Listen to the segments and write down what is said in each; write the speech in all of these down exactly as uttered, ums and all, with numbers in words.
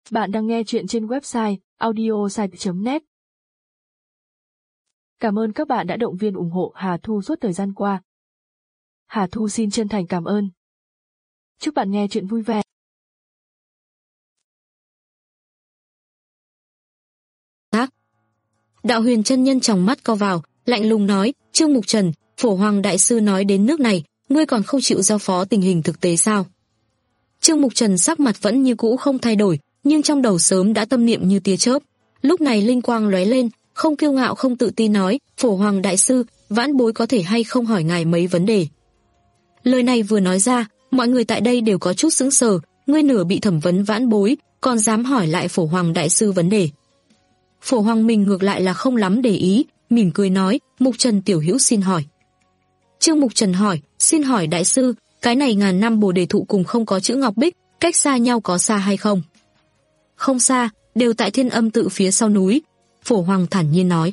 Bạn đang nghe chuyện trên website audiosite chấm net. Cảm ơn các bạn đã động viên ủng hộ Hà Thu suốt thời gian qua. Hà Thu xin chân thành cảm ơn. Chúc bạn nghe chuyện vui vẻ. Đạo Huyền chân nhân tròng mắt co vào, lạnh lùng nói, Trương Mục Trần, Phổ Hoàng đại sư nói đến nước này, ngươi còn không chịu giao phó tình hình thực tế sao? Trương Mục Trần sắc mặt vẫn như cũ không thay đổi, nhưng trong đầu sớm đã tâm niệm như tia chớp. Lúc này linh quang lóe lên, không kiêu ngạo không tự tin nói, Phổ Hoàng đại sư, vãn bối có thể hay không hỏi ngài mấy vấn đề. Lời này vừa nói ra, mọi người tại đây đều có chút sững sờ, ngươi nửa bị thẩm vấn vãn bối, còn dám hỏi lại Phổ Hoàng đại sư vấn đề. Phổ Hoàng mình ngược lại là không lắm để ý, mỉm cười nói, Mục Trần tiểu hữu xin hỏi. Trương Mục Trần hỏi, xin hỏi đại sư, cái này ngàn năm bồ đề thụ cùng không có chữ ngọc bích, cách xa nhau có xa hay không? Không xa, đều tại Thiên Âm tự phía sau núi, Phổ Hoàng thản nhiên nói.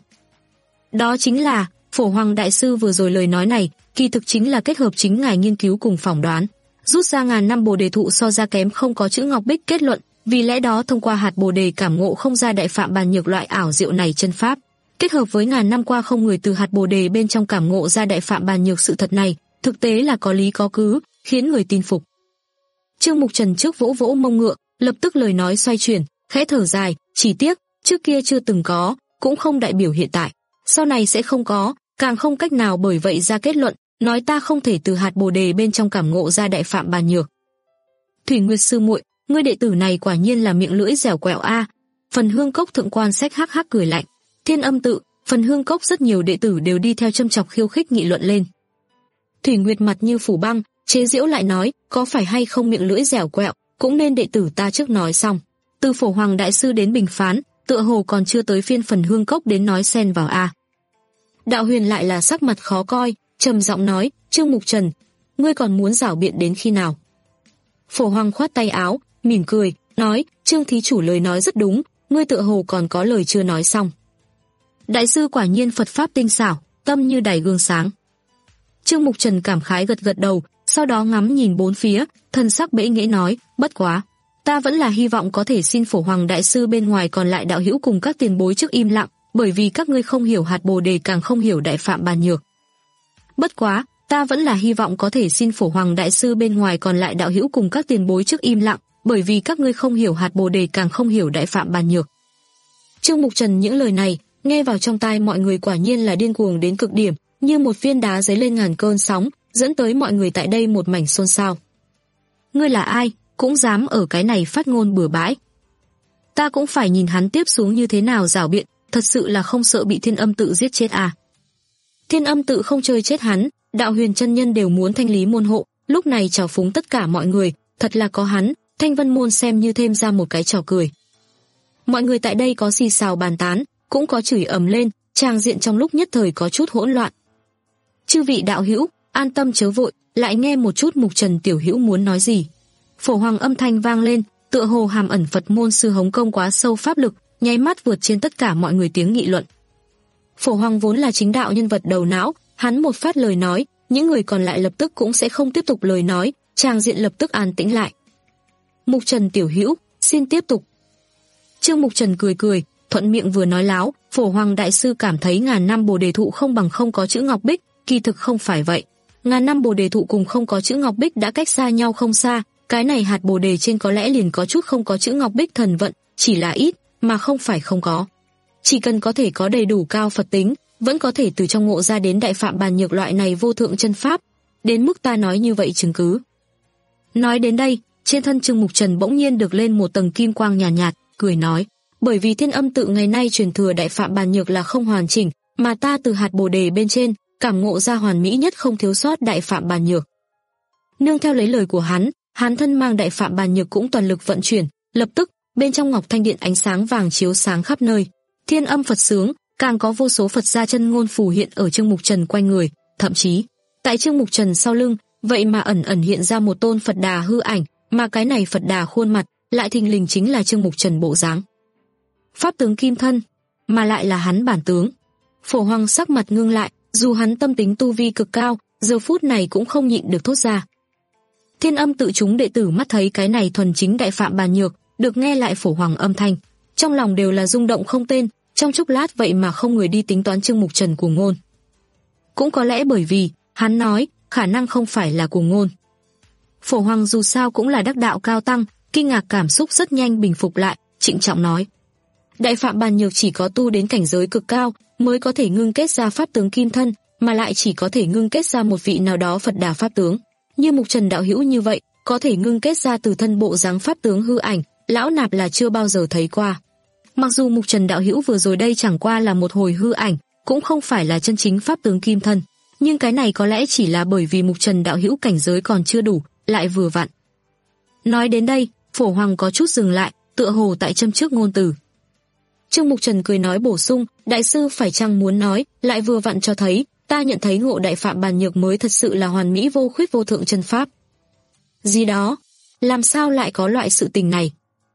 Đó chính là, Phổ Hoàng đại sư vừa rồi lời nói này, kỳ thực chính là kết hợp chính ngài nghiên cứu cùng phỏng đoán, rút ra ngàn năm bồ đề thụ so ra kém không có chữ ngọc bích kết luận, vì lẽ đó thông qua hạt bồ đề cảm ngộ không ra đại phạm bàn nhược loại ảo diệu này chân pháp, kết hợp với ngàn năm qua không người từ hạt bồ đề bên trong cảm ngộ ra đại phạm bàn nhược sự thật này, thực tế là có lý có cứ, khiến người tin phục. Trương Mục Trần trước vỗ vỗ mông ngựa, lập tức lời nói xoay chuyển, khẽ thở dài, chỉ tiếc, trước kia chưa từng có, cũng không đại biểu hiện tại, sau này sẽ không có, càng không cách nào bởi vậy ra kết luận, nói ta không thể từ hạt bồ đề bên trong cảm ngộ ra đại phạm bàn nhược. Thủy Nguyệt sư muội, ngươi đệ tử này quả nhiên là miệng lưỡi dẻo quẹo a. Phần Hương Cốc thượng quan sách hắc hắc cười lạnh. Thiên Âm tự, Phần Hương Cốc rất nhiều đệ tử đều đi theo châm chọc khiêu khích nghị luận lên. Thủy Nguyệt mặt như phủ băng, chế giễu lại nói, có phải hay không miệng lưỡi dẻo quẹo, cũng nên đệ tử ta trước nói xong. Từ Phổ Hoàng đại sư đến bình phán, tựa hồ còn chưa tới phiên Phần Hương Cốc đến nói xen vào a. Đạo Huyền lại là sắc mặt khó coi, trầm giọng nói, Trương Mục Trần, ngươi còn muốn giảo biện đến khi nào? Phổ Hoàng khoát tay áo, mỉm cười, nói, Trương thí chủ lời nói rất đúng, ngươi tựa hồ còn có lời chưa nói xong. Đại sư quả nhiên Phật pháp tinh xảo, tâm như đài gương sáng. Trương Mục Trần cảm khái gật gật đầu, sau đó ngắm nhìn bốn phía, thân sắc bẽ nghễ nói, bất quá, ta vẫn là hy vọng có thể xin Phổ Hoàng đại sư bên ngoài còn lại đạo hữu cùng các tiền bối trước im lặng, bởi vì các ngươi không hiểu hạt bồ đề càng không hiểu đại phạm bàn nhược. Bất quá, ta vẫn là hy vọng có thể xin Phổ Hoàng đại sư bên ngoài còn lại đạo hữu cùng các tiền bối trước im lặng, bởi vì các ngươi không hiểu hạt bồ đề càng không hiểu đại phạm bàn nhược. Trương Mục Trần những lời này, nghe vào trong tai mọi người quả nhiên là điên cuồng đến cực điểm, như một viên đá dấy lên ngàn cơn sóng, dẫn tới mọi người tại đây một mảnh xôn xao. Ngươi là ai, cũng dám ở cái này phát ngôn bừa bãi. Ta cũng phải nhìn hắn tiếp xuống như thế nào giảo biện, thật sự là không sợ bị Thiên Âm tự giết chết à. Thiên Âm tự không chơi chết hắn, Đạo Huyền chân nhân đều muốn thanh lý môn hộ, lúc này trào phúng tất cả mọi người, thật là có hắn, Thanh Vân môn xem như thêm ra một cái trò cười. Mọi người tại đây có xì xào bàn tán, cũng có chửi ầm lên, tràng diện trong lúc nhất thời có chút hỗn loạn. Chư vị đạo hữu, an tâm chớ vội, lại nghe một chút Mục Trần tiểu hữu muốn nói gì. Phổ Hoàng âm thanh vang lên, tựa hồ hàm ẩn Phật môn sư hống công quá sâu pháp lực, nháy mắt vượt trên tất cả mọi người tiếng nghị luận. Phổ Hoàng vốn là chính đạo nhân vật đầu não, hắn một phát lời nói, những người còn lại lập tức cũng sẽ không tiếp tục lời nói, tràng diện lập tức an tĩnh lại. Mục Trần tiểu hữu, xin tiếp tục. Trương Mục Trần cười cười, thuận miệng vừa nói láo, Phổ Hoàng đại sư cảm thấy ngàn năm bồ đề thụ không bằng không có chữ ngọc bích, kỳ thực không phải vậy. Ngàn năm bồ đề thụ cùng không có chữ ngọc bích đã cách xa nhau không xa, cái này hạt bồ đề trên có lẽ liền có chút không có chữ ngọc bích thần vận, chỉ là ít, mà không phải không có. Chỉ cần có thể có đầy đủ cao Phật tính, vẫn có thể từ trong ngộ ra đến đại phạm bàn nhược loại này vô thượng chân pháp, đến mức ta nói như vậy chứng cứ. Nói đến đây, trên thân Trương Mục Trần bỗng nhiên được lên một tầng kim quang nhàn nhạt, nhạt, cười nói, bởi vì Thiên Âm tự ngày nay truyền thừa đại phạm bàn nhược là không hoàn chỉnh, mà ta từ hạt bồ đề bên trên, cảm ngộ ra hoàn mỹ nhất không thiếu sót đại phạm bàn nhược. Nương theo lấy lời của hắn, hắn thân mang đại phạm bàn nhược cũng toàn lực vận chuyển, lập tức, bên trong ngọc thanh điện ánh sáng vàng chiếu sáng khắp nơi. Thiên âm Phật sướng, càng có vô số Phật gia chân ngôn phù hiện ở Trương Mục Trần quanh người, thậm chí, tại Trương Mục Trần sau lưng, vậy mà ẩn ẩn hiện ra một tôn Phật Đà hư ảnh, mà cái này Phật Đà khuôn mặt, lại thình lình chính là Trương Mục Trần bộ dáng. Pháp tướng kim thân, mà lại là hắn bản tướng. Phổ Hoàng sắc mặt ngưng lại, dù hắn tâm tính tu vi cực cao, giờ phút này cũng không nhịn được thốt ra. Thiên Âm tự chúng đệ tử mắt thấy cái này thuần chính đại phạm bàn nhược, được nghe lại Phổ Hoàng âm thanh, trong lòng đều là rung động không tên, trong chốc lát vậy mà không người đi tính toán Trương Mục Trần cuồng ngôn. Cũng có lẽ bởi vì, hắn nói, khả năng không phải là cuồng ngôn. Phổ Hoàng dù sao cũng là đắc đạo cao tăng, kinh ngạc cảm xúc rất nhanh bình phục lại, trịnh trọng nói. Đại Phạm Bàn Nhược chỉ có tu đến cảnh giới cực cao, mới có thể ngưng kết ra pháp tướng kim thân, mà lại chỉ có thể ngưng kết ra một vị nào đó Phật Đà pháp tướng. Như Mục Trần đạo hữu như vậy, có thể ngưng kết ra từ thân bộ dáng pháp tướng hư ảnh, lão nạp là chưa bao giờ thấy qua. Mặc dù Mục Trần đạo hữu vừa rồi đây chẳng qua là một hồi hư ảnh, cũng không phải là chân chính pháp tướng kim thân, nhưng cái này có lẽ chỉ là bởi vì Mục Trần đạo hữu cảnh giới còn chưa đủ, lại vừa vặn. Nói đến đây, Phổ Hoàng có chút dừng lại, tựa hồ tại châm trước ngôn từ. Trương Mục Trần cười nói bổ sung, đại sư phải chăng muốn nói, lại vừa vặn cho thấy, ta nhận thấy ngộ Đại Phạm Bàn Nhược mới thật sự là hoàn mỹ vô khuyết vô thượng chân pháp. Gì đó? Làm sao lại có loại sự tình này?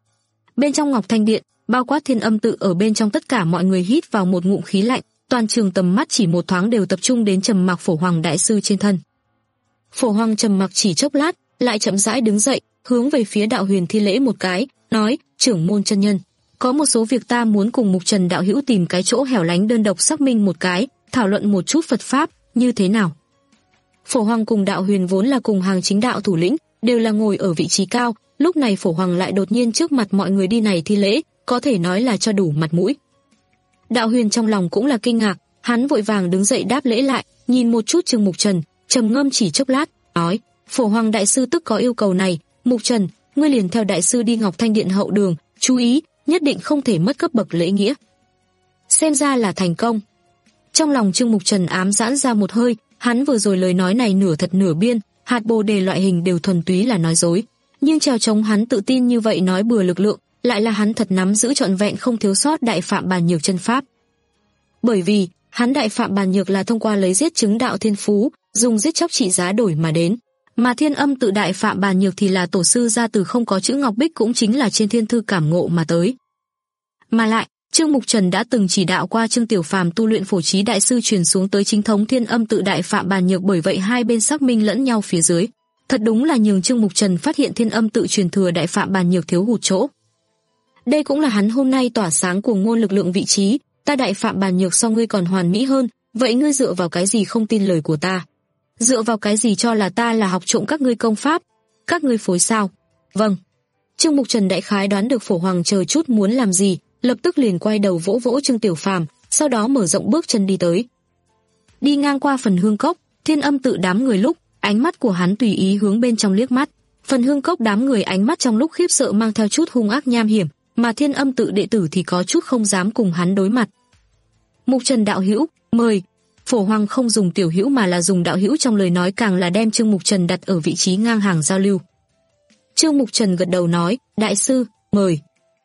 Bên trong Ngọc Thanh Điện, bao quát Thiên Âm Tự ở bên trong tất cả mọi người hít vào một ngụm khí lạnh, toàn trường tầm mắt chỉ một thoáng đều tập trung đến trầm mặc Phổ Hoàng đại sư trên thân. Phổ Hoàng trầm mặc chỉ chốc lát, lại chậm rãi đứng dậy, hướng về phía Đạo Huyền thi lễ một cái, nói, trưởng môn chân nhân, có một số việc ta muốn cùng Mục Trần đạo hữu tìm cái chỗ hẻo lánh đơn độc xác minh một cái, thảo luận một chút Phật pháp, như thế nào? Phổ Hoàng cùng Đạo Huyền vốn là cùng hàng chính đạo thủ lĩnh, đều là ngồi ở vị trí cao, lúc này Phổ Hoàng lại đột nhiên trước mặt mọi người đi này thi lễ, có thể nói là cho đủ mặt mũi. Đạo Huyền trong lòng cũng là kinh ngạc, hắn vội vàng đứng dậy đáp lễ lại, nhìn một chút Trương Mục Trần, trầm ngâm chỉ chốc lát, nói, Phổ Hoàng đại sư tức có yêu cầu này, Mục Trần, ngươi liền theo đại sư đi Ngọc Thanh Điện hậu đường, chú ý, nhất định không thể mất cấp bậc lễ nghĩa. Xem ra là thành công. Trong lòng Trương Mục Trần ám giãn ra một hơi, hắn vừa rồi lời nói này nửa thật nửa biên, hạt bồ đề loại hình đều thuần túy là nói dối, nhưng trèo chống hắn tự tin như vậy nói bừa lực lượng, lại là hắn thật nắm giữ trọn vẹn không thiếu sót Đại Phạm Bàn Nhược chân pháp. Bởi vì, hắn Đại Phạm Bàn Nhược là thông qua lấy giết chứng đạo thiên phú, dùng giết chóc trị giá đổi mà đến, mà Thiên Âm Tự Đại Phạm Bàn Nhược thì là tổ sư ra từ không có chữ ngọc bích cũng chính là trên thiên thư cảm ngộ mà tới. Mà lại, Trương Mục Trần đã từng chỉ đạo qua Trương Tiểu Phàm tu luyện phổ trí đại sư truyền xuống tới chính thống Thiên Âm Tự Đại Phạm Bàn Nhược, bởi vậy hai bên xác minh lẫn nhau phía dưới. Thật đúng là nhường Trương Mục Trần phát hiện Thiên Âm Tự truyền thừa Đại Phạm Bàn Nhược thiếu hụt chỗ. Đây cũng là hắn hôm nay tỏa sáng cuồng ngôn lực lượng vị trí, ta Đại Phạm Bàn Nhược so ngươi còn hoàn mỹ hơn, vậy ngươi dựa vào cái gì không tin lời của ta? Dựa vào cái gì cho là ta là học trộm các ngươi công pháp? Các ngươi phối sao? Vâng. Trương Mục Trần đại khái đoán được Phổ Hoàng chờ chút muốn làm gì, lập tức liền quay đầu vỗ vỗ Trương Tiểu Phàm, sau đó mở rộng bước chân đi tới. Đi ngang qua phần hương cốc, Thiên Âm Tự đám người lúc, ánh mắt của hắn tùy ý hướng bên trong liếc mắt. Phần hương cốc đám người ánh mắt trong lúc khiếp sợ mang theo chút hung ác nham hiểm, mà Thiên Âm Tự đệ tử thì có chút không dám cùng hắn đối mặt. Mục Trần đạo hữu, mời. Phổ Hoàng không dùng tiểu hữu mà là dùng đạo hữu trong lời nói, càng là đem Trương Mục Trần đặt ở vị trí ngang hàng giao lưu. Trương Mục Trần gật đầu nói, đại sư, mời.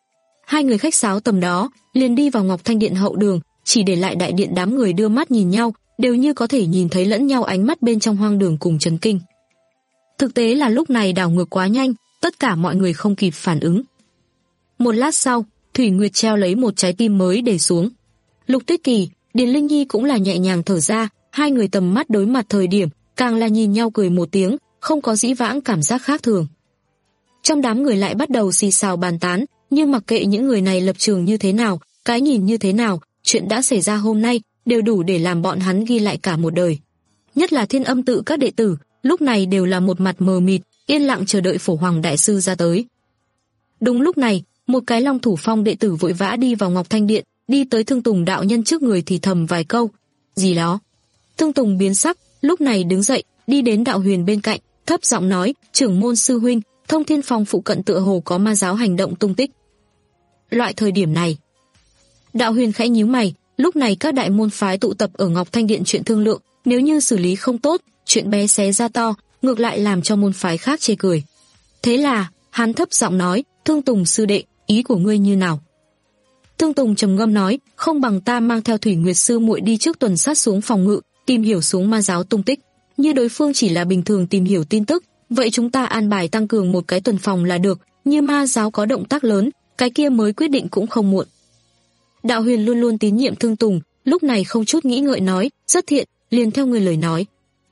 Hai người khách sáo tầm đó, liền đi vào Ngọc Thanh Điện hậu đường, chỉ để lại đại điện đám người đưa mắt nhìn nhau, đều như có thể nhìn thấy lẫn nhau ánh mắt bên trong hoang đường cùng chấn kinh. Thực tế là lúc này đảo ngược quá nhanh, tất cả mọi người không kịp phản ứng. Một lát sau, Thủy Nguyệt treo lấy một trái tim mới để xuống. Lục Tuyết Kỳ, Điền Linh Nhi cũng là nhẹ nhàng thở ra, hai người tầm mắt đối mặt thời điểm, càng là nhìn nhau cười một tiếng, không có dĩ vãng cảm giác khác thường. Trong đám người lại bắt đầu xì xào bàn tán, nhưng mặc kệ những người này lập trường như thế nào, cái nhìn như thế nào, chuyện đã xảy ra hôm nay đều đủ để làm bọn hắn ghi lại cả một đời. Nhất là Thiên Âm Tự các đệ tử, lúc này đều là một mặt mờ mịt, yên lặng chờ đợi Phổ Hoàng đại sư ra tới. Đúng lúc này, một cái Long Thủ Phong đệ tử vội vã đi vào Ngọc Thanh Điện, đi tới Thương Tùng đạo nhân trước người thì thầm vài câu. Gì đó? Thương Tùng biến sắc, lúc này đứng dậy, đi đến Đạo Huyền bên cạnh, thấp giọng nói, trưởng môn sư huynh, Thông Thiên Phong phụ cận tựa hồ có ma giáo hành động tung tích. Loại thời điểm này, Đạo Huyền khẽ nhíu mày, lúc này các đại môn phái tụ tập ở Ngọc Thanh Điện chuyện thương lượng, nếu như xử lý không tốt, chuyện bé xé ra to, ngược lại làm cho môn phái khác chê cười. Thế là, hắn thấp giọng nói, Thương Tùng sư đệ, ý của ngươi như nào? Thương Tùng trầm ngâm nói, không bằng ta mang theo Thủy Nguyệt sư muội đi trước tuần sát xuống phòng ngự, tìm hiểu xuống ma giáo tung tích. Như đối phương chỉ là bình thường tìm hiểu tin tức, vậy chúng ta an bài tăng cường một cái tuần phòng là được, như ma giáo có động tác lớn, cái kia mới quyết định cũng không muộn. Đạo Huyền luôn luôn tín nhiệm Thương Tùng, lúc này không chút nghĩ ngợi nói, rất thiện, liền theo người lời nói.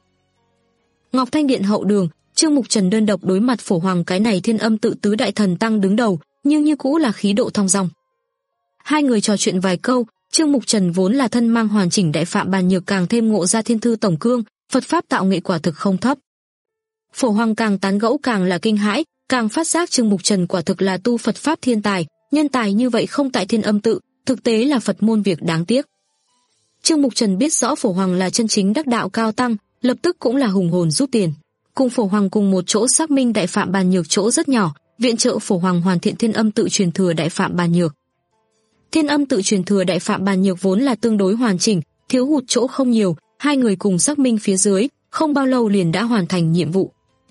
Ngọc Thanh Điện hậu đường, Trương Mục Trần đơn độc đối mặt Phổ Hoàng cái này Thiên Âm Tự tứ đại thần tăng đứng đầu, nhưng như cũ là khí độ thong dong. Hai người trò chuyện vài câu, Trương Mục Trần vốn là thân mang hoàn chỉnh Đại Phạm Bàn Nhược càng thêm ngộ ra thiên thư tổng cương, Phật pháp tạo nghệ quả thực không thấp. Phổ Hoàng càng tán gẫu càng là kinh hãi, càng phát giác Trương Mục Trần quả thực là tu Phật pháp thiên tài, nhân tài như vậy không tại Thiên Âm tự, thực tế là Phật môn việc đáng tiếc. Trương Mục Trần biết rõ Phổ Hoàng là chân chính đắc đạo cao tăng, lập tức cũng là hùng hồn rút tiền, cùng Phổ Hoàng cùng một chỗ xác minh Đại Phạm Bàn Nhược chỗ rất nhỏ, viện trợ Phổ Hoàng hoàn thiện Thiên Âm tự truyền thừa Đại Phạm Bàn Nhược. Thiên Âm tự truyền thừa Đại Phạm Bàn Nhược vốn là tương đối hoàn chỉnh, thiếu hụt chỗ không nhiều, hai người cùng xác minh phía dưới, không bao lâu liền đã hoàn thành nhiệm vụ.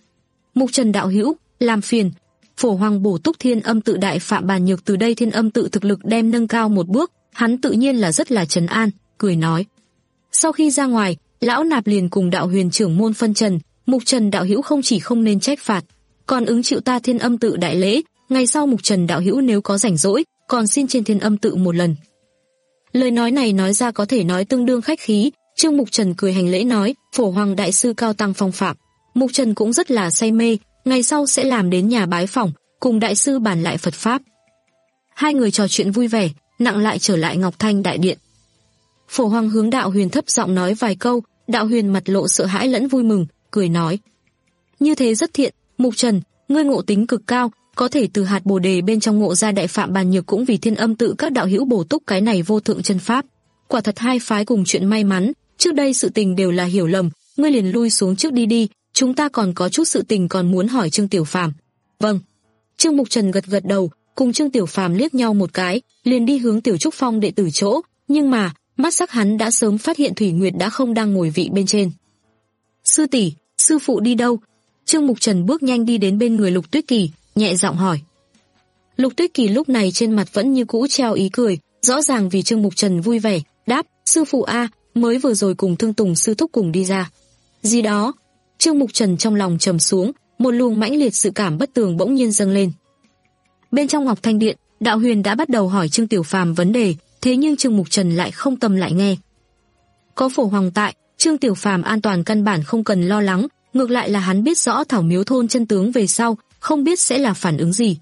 Mục Trần đạo hữu, làm phiền, Phổ Hoàng bổ túc Thiên Âm tự Đại Phạm Bàn Nhược, từ đây Thiên Âm tự thực lực đem nâng cao một bước, hắn tự nhiên là rất là trấn an, cười nói. Sau khi ra ngoài, lão nạp liền cùng đạo huyền trưởng môn phân trần, Mục Trần đạo hữu không chỉ không nên trách phạt, còn ứng chịu ta Thiên Âm tự đại lễ, ngày sau Mục Trần đạo hữu nếu có rảnh rỗi, còn xin trên Thiên Âm tự một lần. Lời nói này nói ra có thể nói tương đương khách khí, Trương Mục Trần cười hành lễ nói, Phổ Hoàng đại sư cao tăng phong phạm. Mục Trần cũng rất là say mê, ngày sau sẽ làm đến nhà bái phỏng, cùng đại sư bàn lại Phật pháp. Hai người trò chuyện vui vẻ, nặng lại trở lại Ngọc Thanh đại điện. Phổ Hoàng hướng đạo huyền thấp giọng nói vài câu, đạo huyền mặt lộ sợ hãi lẫn vui mừng, cười nói. Như thế rất thiện, Mục Trần, ngươi ngộ tính cực cao, có thể từ hạt bồ đề bên trong ngộ ra Đại Phạm Bàn Nhược cũng vì Thiên Âm tự các đạo hữu bổ túc cái này vô thượng chân pháp. Quả thật hai phái cùng chuyện may mắn, trước đây sự tình đều là hiểu lầm, ngươi liền lui xuống trước đi đi, chúng ta còn có chút sự tình còn muốn hỏi Trương Tiểu Phàm. Vâng. Trương Mục Trần gật gật đầu, cùng Trương Tiểu Phàm liếc nhau một cái, liền đi hướng Tiểu Trúc Phong đệ tử chỗ, nhưng mà, mắt sắc hắn đã sớm phát hiện Thủy Nguyệt đã không đang ngồi vị bên trên. Sư tỷ, sư phụ đi đâu? Trương Mục Trần bước nhanh đi đến bên người Lục Tuyết Kỳ, nhẹ giọng hỏi. Lục Tuyết Kỳ lúc này trên mặt vẫn như cũ treo ý cười, rõ ràng vì Trương Mục Trần vui vẻ, đáp, sư phụ a, mới vừa rồi cùng Thương Tùng sư thúc cùng đi ra. Gì đó? Trương Mục Trần trong lòng trầm xuống, một luồng mãnh liệt sự cảm bất tường bỗng nhiên dâng lên. Bên trong Ngọc Thanh điện, đạo huyền đã bắt đầu hỏi Trương Tiểu Phàm vấn đề, thế nhưng Trương Mục Trần lại không tâm lại nghe. Có Phổ Hoàng tại, Trương Tiểu Phàm an toàn căn bản không cần lo lắng, ngược lại là hắn biết rõ Thảo Miếu thôn chân tướng về sau, không biết sẽ là phản ứng gì.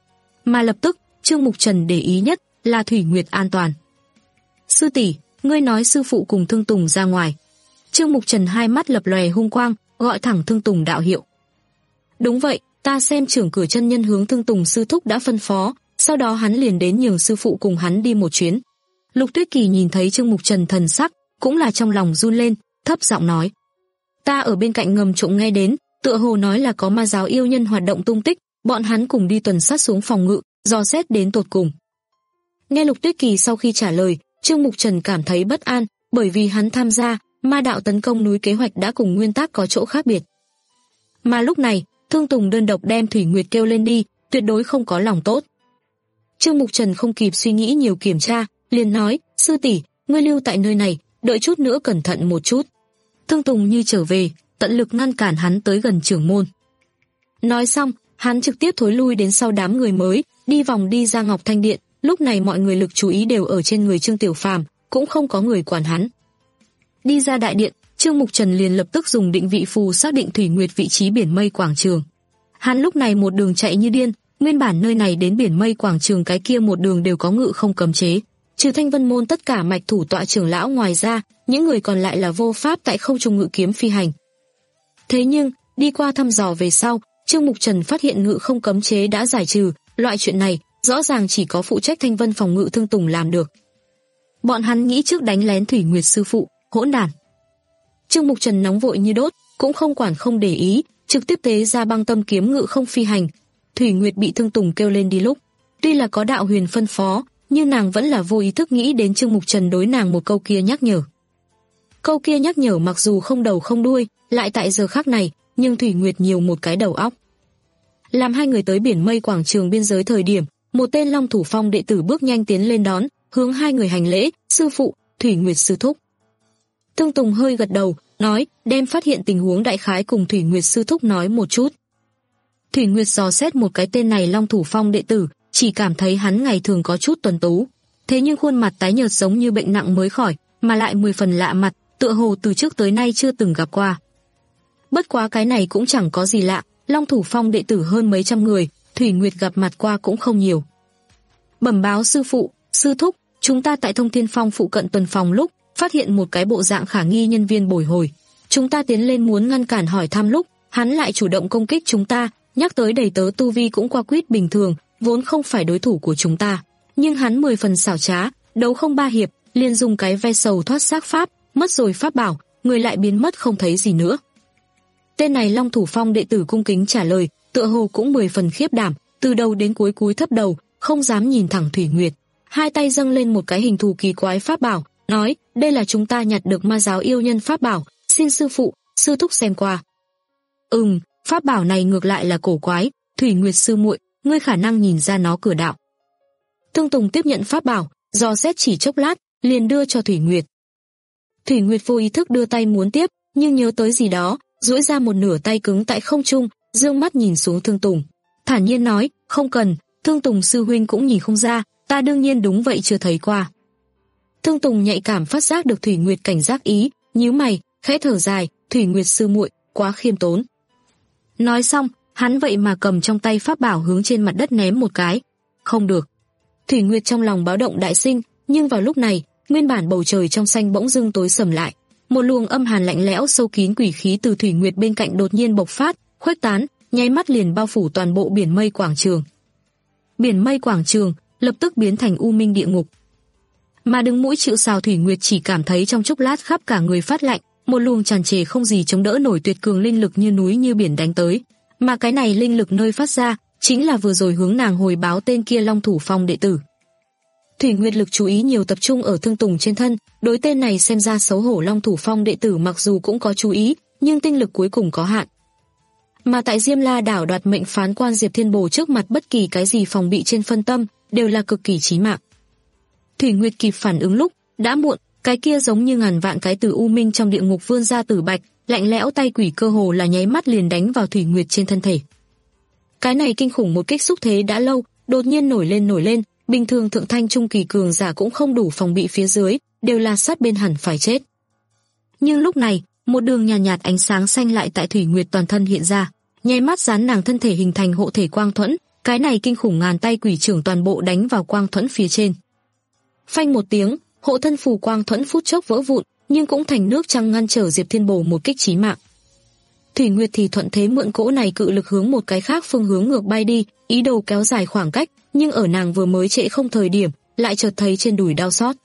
Mà lập tức, Trương Mục Trần để ý nhất là Thủy Nguyệt an toàn. Sư tỷ, ngươi nói sư phụ cùng Thương Tùng ra ngoài. Trương Mục Trần hai mắt lập lòe hung quang, gọi thẳng Thương Tùng đạo hiệu. Đúng vậy, ta xem trưởng cửa chân nhân hướng Thương Tùng sư thúc đã phân phó, sau đó hắn liền đến nhường sư phụ cùng hắn đi một chuyến. Lục Tuyết Kỳ nhìn thấy Trương Mục Trần thần sắc, cũng là trong lòng run lên, thấp giọng nói. Ta ở bên cạnh ngầm trộm nghe đến, tựa hồ nói là có ma giáo yêu nhân hoạt động tung tích, bọn hắn cùng đi tuần sát xuống phòng ngự, dò xét đến tột cùng. Nghe Lục Tuyết Kỳ sau khi trả lời, Trương Mục Trần cảm thấy bất an, bởi vì hắn tham gia ma đạo tấn công núi kế hoạch đã cùng nguyên tắc có chỗ khác biệt. Mà lúc này, Thương Tùng đơn độc đem Thủy Nguyệt kêu lên đi, tuyệt đối không có lòng tốt. Trương Mục Trần không kịp suy nghĩ nhiều kiểm tra, liền nói, sư tỷ, ngươi lưu tại nơi này, đợi chút nữa cẩn thận một chút. Thương Tùng như trở về, tận lực ngăn cản hắn tới gần trưởng môn. Nói xong, hắn trực tiếp thối lui đến sau đám người mới, đi vòng đi ra Ngọc Thanh điện, lúc này mọi người lực chú ý đều ở trên người Trương Tiểu Phàm, cũng không có người quản hắn. Đi ra đại điện, Trương Mục Trần liền lập tức dùng định vị phù xác định Thủy Nguyệt vị trí biển mây quảng trường. Hắn lúc này một đường chạy như điên, nguyên bản nơi này đến biển mây quảng trường cái kia một đường đều có ngự không cấm chế, trừ Thanh Vân môn tất cả mạch thủ tọa trưởng lão ngoài ra, những người còn lại là vô pháp tại không trung ngự kiếm phi hành. Thế nhưng, đi qua thăm dò về sau, Trương Mục Trần phát hiện ngự không cấm chế đã giải trừ, loại chuyện này rõ ràng chỉ có phụ trách Thanh Vân phòng ngự Thương Tùng làm được. Bọn hắn nghĩ trước đánh lén Thủy Nguyệt sư phụ, hỗn đản. Trương Mục Trần nóng vội như đốt, cũng không quản không để ý, trực tiếp tế ra băng tâm kiếm ngự không phi hành. Thủy Nguyệt bị Thương Tùng kêu lên đi lúc, tuy là có đạo huyền phân phó, nhưng nàng vẫn là vô ý thức nghĩ đến Trương Mục Trần đối nàng một câu kia nhắc nhở. Câu kia nhắc nhở mặc dù không đầu không đuôi, lại tại giờ khắc này, nhưng Thủy Nguyệt nhiều một cái đầu óc. Làm hai người tới biển mây quảng trường biên giới thời điểm, một tên Long Thủ Phong đệ tử bước nhanh tiến lên đón, hướng hai người hành lễ, sư phụ, Thủy Nguyệt sư thúc. Thương Tùng hơi gật đầu, nói, đem phát hiện tình huống đại khái cùng Thủy Nguyệt sư thúc nói một chút. Thủy Nguyệt dò xét một cái tên này Long Thủ Phong đệ tử, chỉ cảm thấy hắn ngày thường có chút tuấn tú, thế nhưng khuôn mặt tái nhợt giống như bệnh nặng mới khỏi, mà lại mười phần lạ mặt, tựa hồ từ trước tới nay chưa từng gặp qua. Bất quá cái này cũng chẳng có gì lạ, Long Thủ Phong đệ tử hơn mấy trăm người, Thủy Nguyệt gặp mặt qua cũng không nhiều. Bẩm báo sư phụ, sư thúc, chúng ta tại Thông Thiên Phong phụ cận tuần phòng lúc phát hiện một cái bộ dạng khả nghi nhân viên bồi hồi. Chúng ta tiến lên muốn ngăn cản hỏi thăm lúc, hắn lại chủ động công kích chúng ta, nhắc tới đầy tớ tu vi cũng qua quýt bình thường, vốn không phải đối thủ của chúng ta. Nhưng hắn mười phần xảo trá, đấu không ba hiệp, liền dùng cái ve sầu thoát xác pháp, mất rồi pháp bảo, người lại biến mất không thấy gì nữa. Tên này Long Thủ Phong đệ tử cung kính trả lời, tựa hồ cũng mười phần khiếp đảm, từ đầu đến cuối cúi thấp đầu, không dám nhìn thẳng Thủy Nguyệt. Hai tay dâng lên một cái hình thù kỳ quái pháp bảo, nói, đây là chúng ta nhặt được ma giáo yêu nhân pháp bảo, xin sư phụ, sư thúc xem qua. Ừm, pháp bảo này ngược lại là cổ quái, Thủy Nguyệt sư muội, ngươi khả năng nhìn ra nó cửa đạo. Thương Tùng tiếp nhận pháp bảo, dò xét chỉ chốc lát, liền đưa cho Thủy Nguyệt. Thủy Nguyệt vô ý thức đưa tay muốn tiếp, nhưng nhớ tới gì đó, duỗi ra một nửa tay cứng tại không trung, dương mắt nhìn xuống Thương Tùng, thản nhiên nói, không cần, Thương Tùng sư huynh cũng nhìn không ra, ta đương nhiên đúng vậy chưa thấy qua. Thương Tùng nhạy cảm phát giác được Thủy Nguyệt cảnh giác ý, nhíu mày, khẽ thở dài, Thủy Nguyệt sư muội, quá khiêm tốn. Nói xong, hắn vậy mà cầm trong tay pháp bảo hướng trên mặt đất ném một cái. Không được. Thủy Nguyệt trong lòng báo động đại sinh, nhưng vào lúc này, nguyên bản bầu trời trong xanh bỗng dưng tối sầm lại. Một luồng âm hàn lạnh lẽo sâu kín quỷ khí từ Thủy Nguyệt bên cạnh đột nhiên bộc phát, khuếch tán, nháy mắt liền bao phủ toàn bộ biển mây quảng trường. Biển mây quảng trường lập tức biến thành u minh địa ngục. Mà đứng mũi chịu sào Thủy Nguyệt chỉ cảm thấy trong chốc lát khắp cả người phát lạnh, một luồng tràn trề không gì chống đỡ nổi tuyệt cường linh lực như núi như biển đánh tới. Mà cái này linh lực nơi phát ra chính là vừa rồi hướng nàng hồi báo tên kia Long Thủ Phong đệ tử. Thủy Nguyệt lực chú ý nhiều tập trung ở Thương Tùng trên thân, đối tên này xem ra xấu hổ Long Thủ Phong đệ tử mặc dù cũng có chú ý, nhưng tinh lực cuối cùng có hạn. Mà tại Diêm La đảo đoạt mệnh phán quan Diệp Thiên Bồ trước mặt bất kỳ cái gì phòng bị trên phân tâm đều là cực kỳ chí mạng. Thủy Nguyệt kịp phản ứng lúc đã muộn, cái kia giống như ngàn vạn cái từ u minh trong địa ngục vươn ra tử bạch, lạnh lẽo tay quỷ cơ hồ là nháy mắt liền đánh vào Thủy Nguyệt trên thân thể. Cái này kinh khủng một kích xúc thế đã lâu, đột nhiên nổi lên nổi lên, bình thường thượng thanh trung kỳ cường giả cũng không đủ phòng bị phía dưới, đều là sát bên hẳn phải chết. Nhưng lúc này, một đường nhàn nhạt, nhạt ánh sáng xanh lại tại Thủy Nguyệt toàn thân hiện ra, nháy mắt dán nàng thân thể hình thành hộ thể quang thuẫn, cái này kinh khủng ngàn tay quỷ trưởng toàn bộ đánh vào quang thuẫn phía trên. Phanh một tiếng, hộ thân phù quang thuẫn phút chốc vỡ vụn, nhưng cũng thành nước trăng ngăn trở Diệp Thiên Bồ một kích chí mạng. Thủy Nguyệt thì thuận thế mượn cỗ này cự lực hướng một cái khác phương hướng ngược bay đi, ý đồ kéo dài khoảng cách, nhưng ở nàng vừa mới trễ không thời điểm, lại chợt thấy trên đùi đau xót.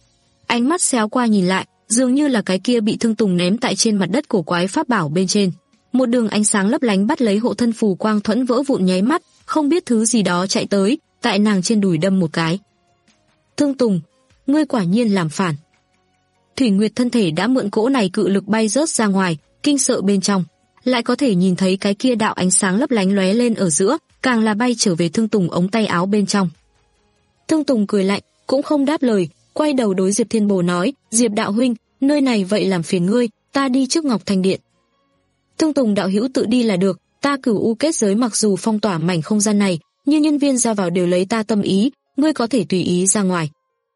Ánh mắt xéo qua nhìn lại, dường như là cái kia bị Thương Tùng ném tại trên mặt đất cổ quái pháp bảo bên trên. Một đường ánh sáng lấp lánh bắt lấy hộ thân phù quang thuẫn vỡ vụn nháy mắt, không biết thứ gì đó chạy tới, tại nàng trên đùi đâm một cái. Thương Tùng, ngươi quả nhiên làm phản. Thủy Nguyệt thân thể đã mượn cỗ này cự lực bay rớt ra ngoài, kinh sợ bên trong, lại có thể nhìn thấy cái kia đạo ánh sáng lấp lánh lóe lên ở giữa, càng là bay trở về Thương Tùng ống tay áo bên trong. Thương Tùng cười lạnh, cũng không đáp lời, quay đầu đối Diệp Thiên Bồ nói, Diệp đạo huynh, nơi này vậy làm phiền ngươi, ta đi trước Ngọc Thanh Điện. Thương Tùng đạo hữu tự đi là được, ta cửu u kết giới mặc dù phong tỏa mảnh không gian này, nhưng nhân viên ra vào đều lấy ta tâm ý, ngươi có thể tùy ý ra ngoài.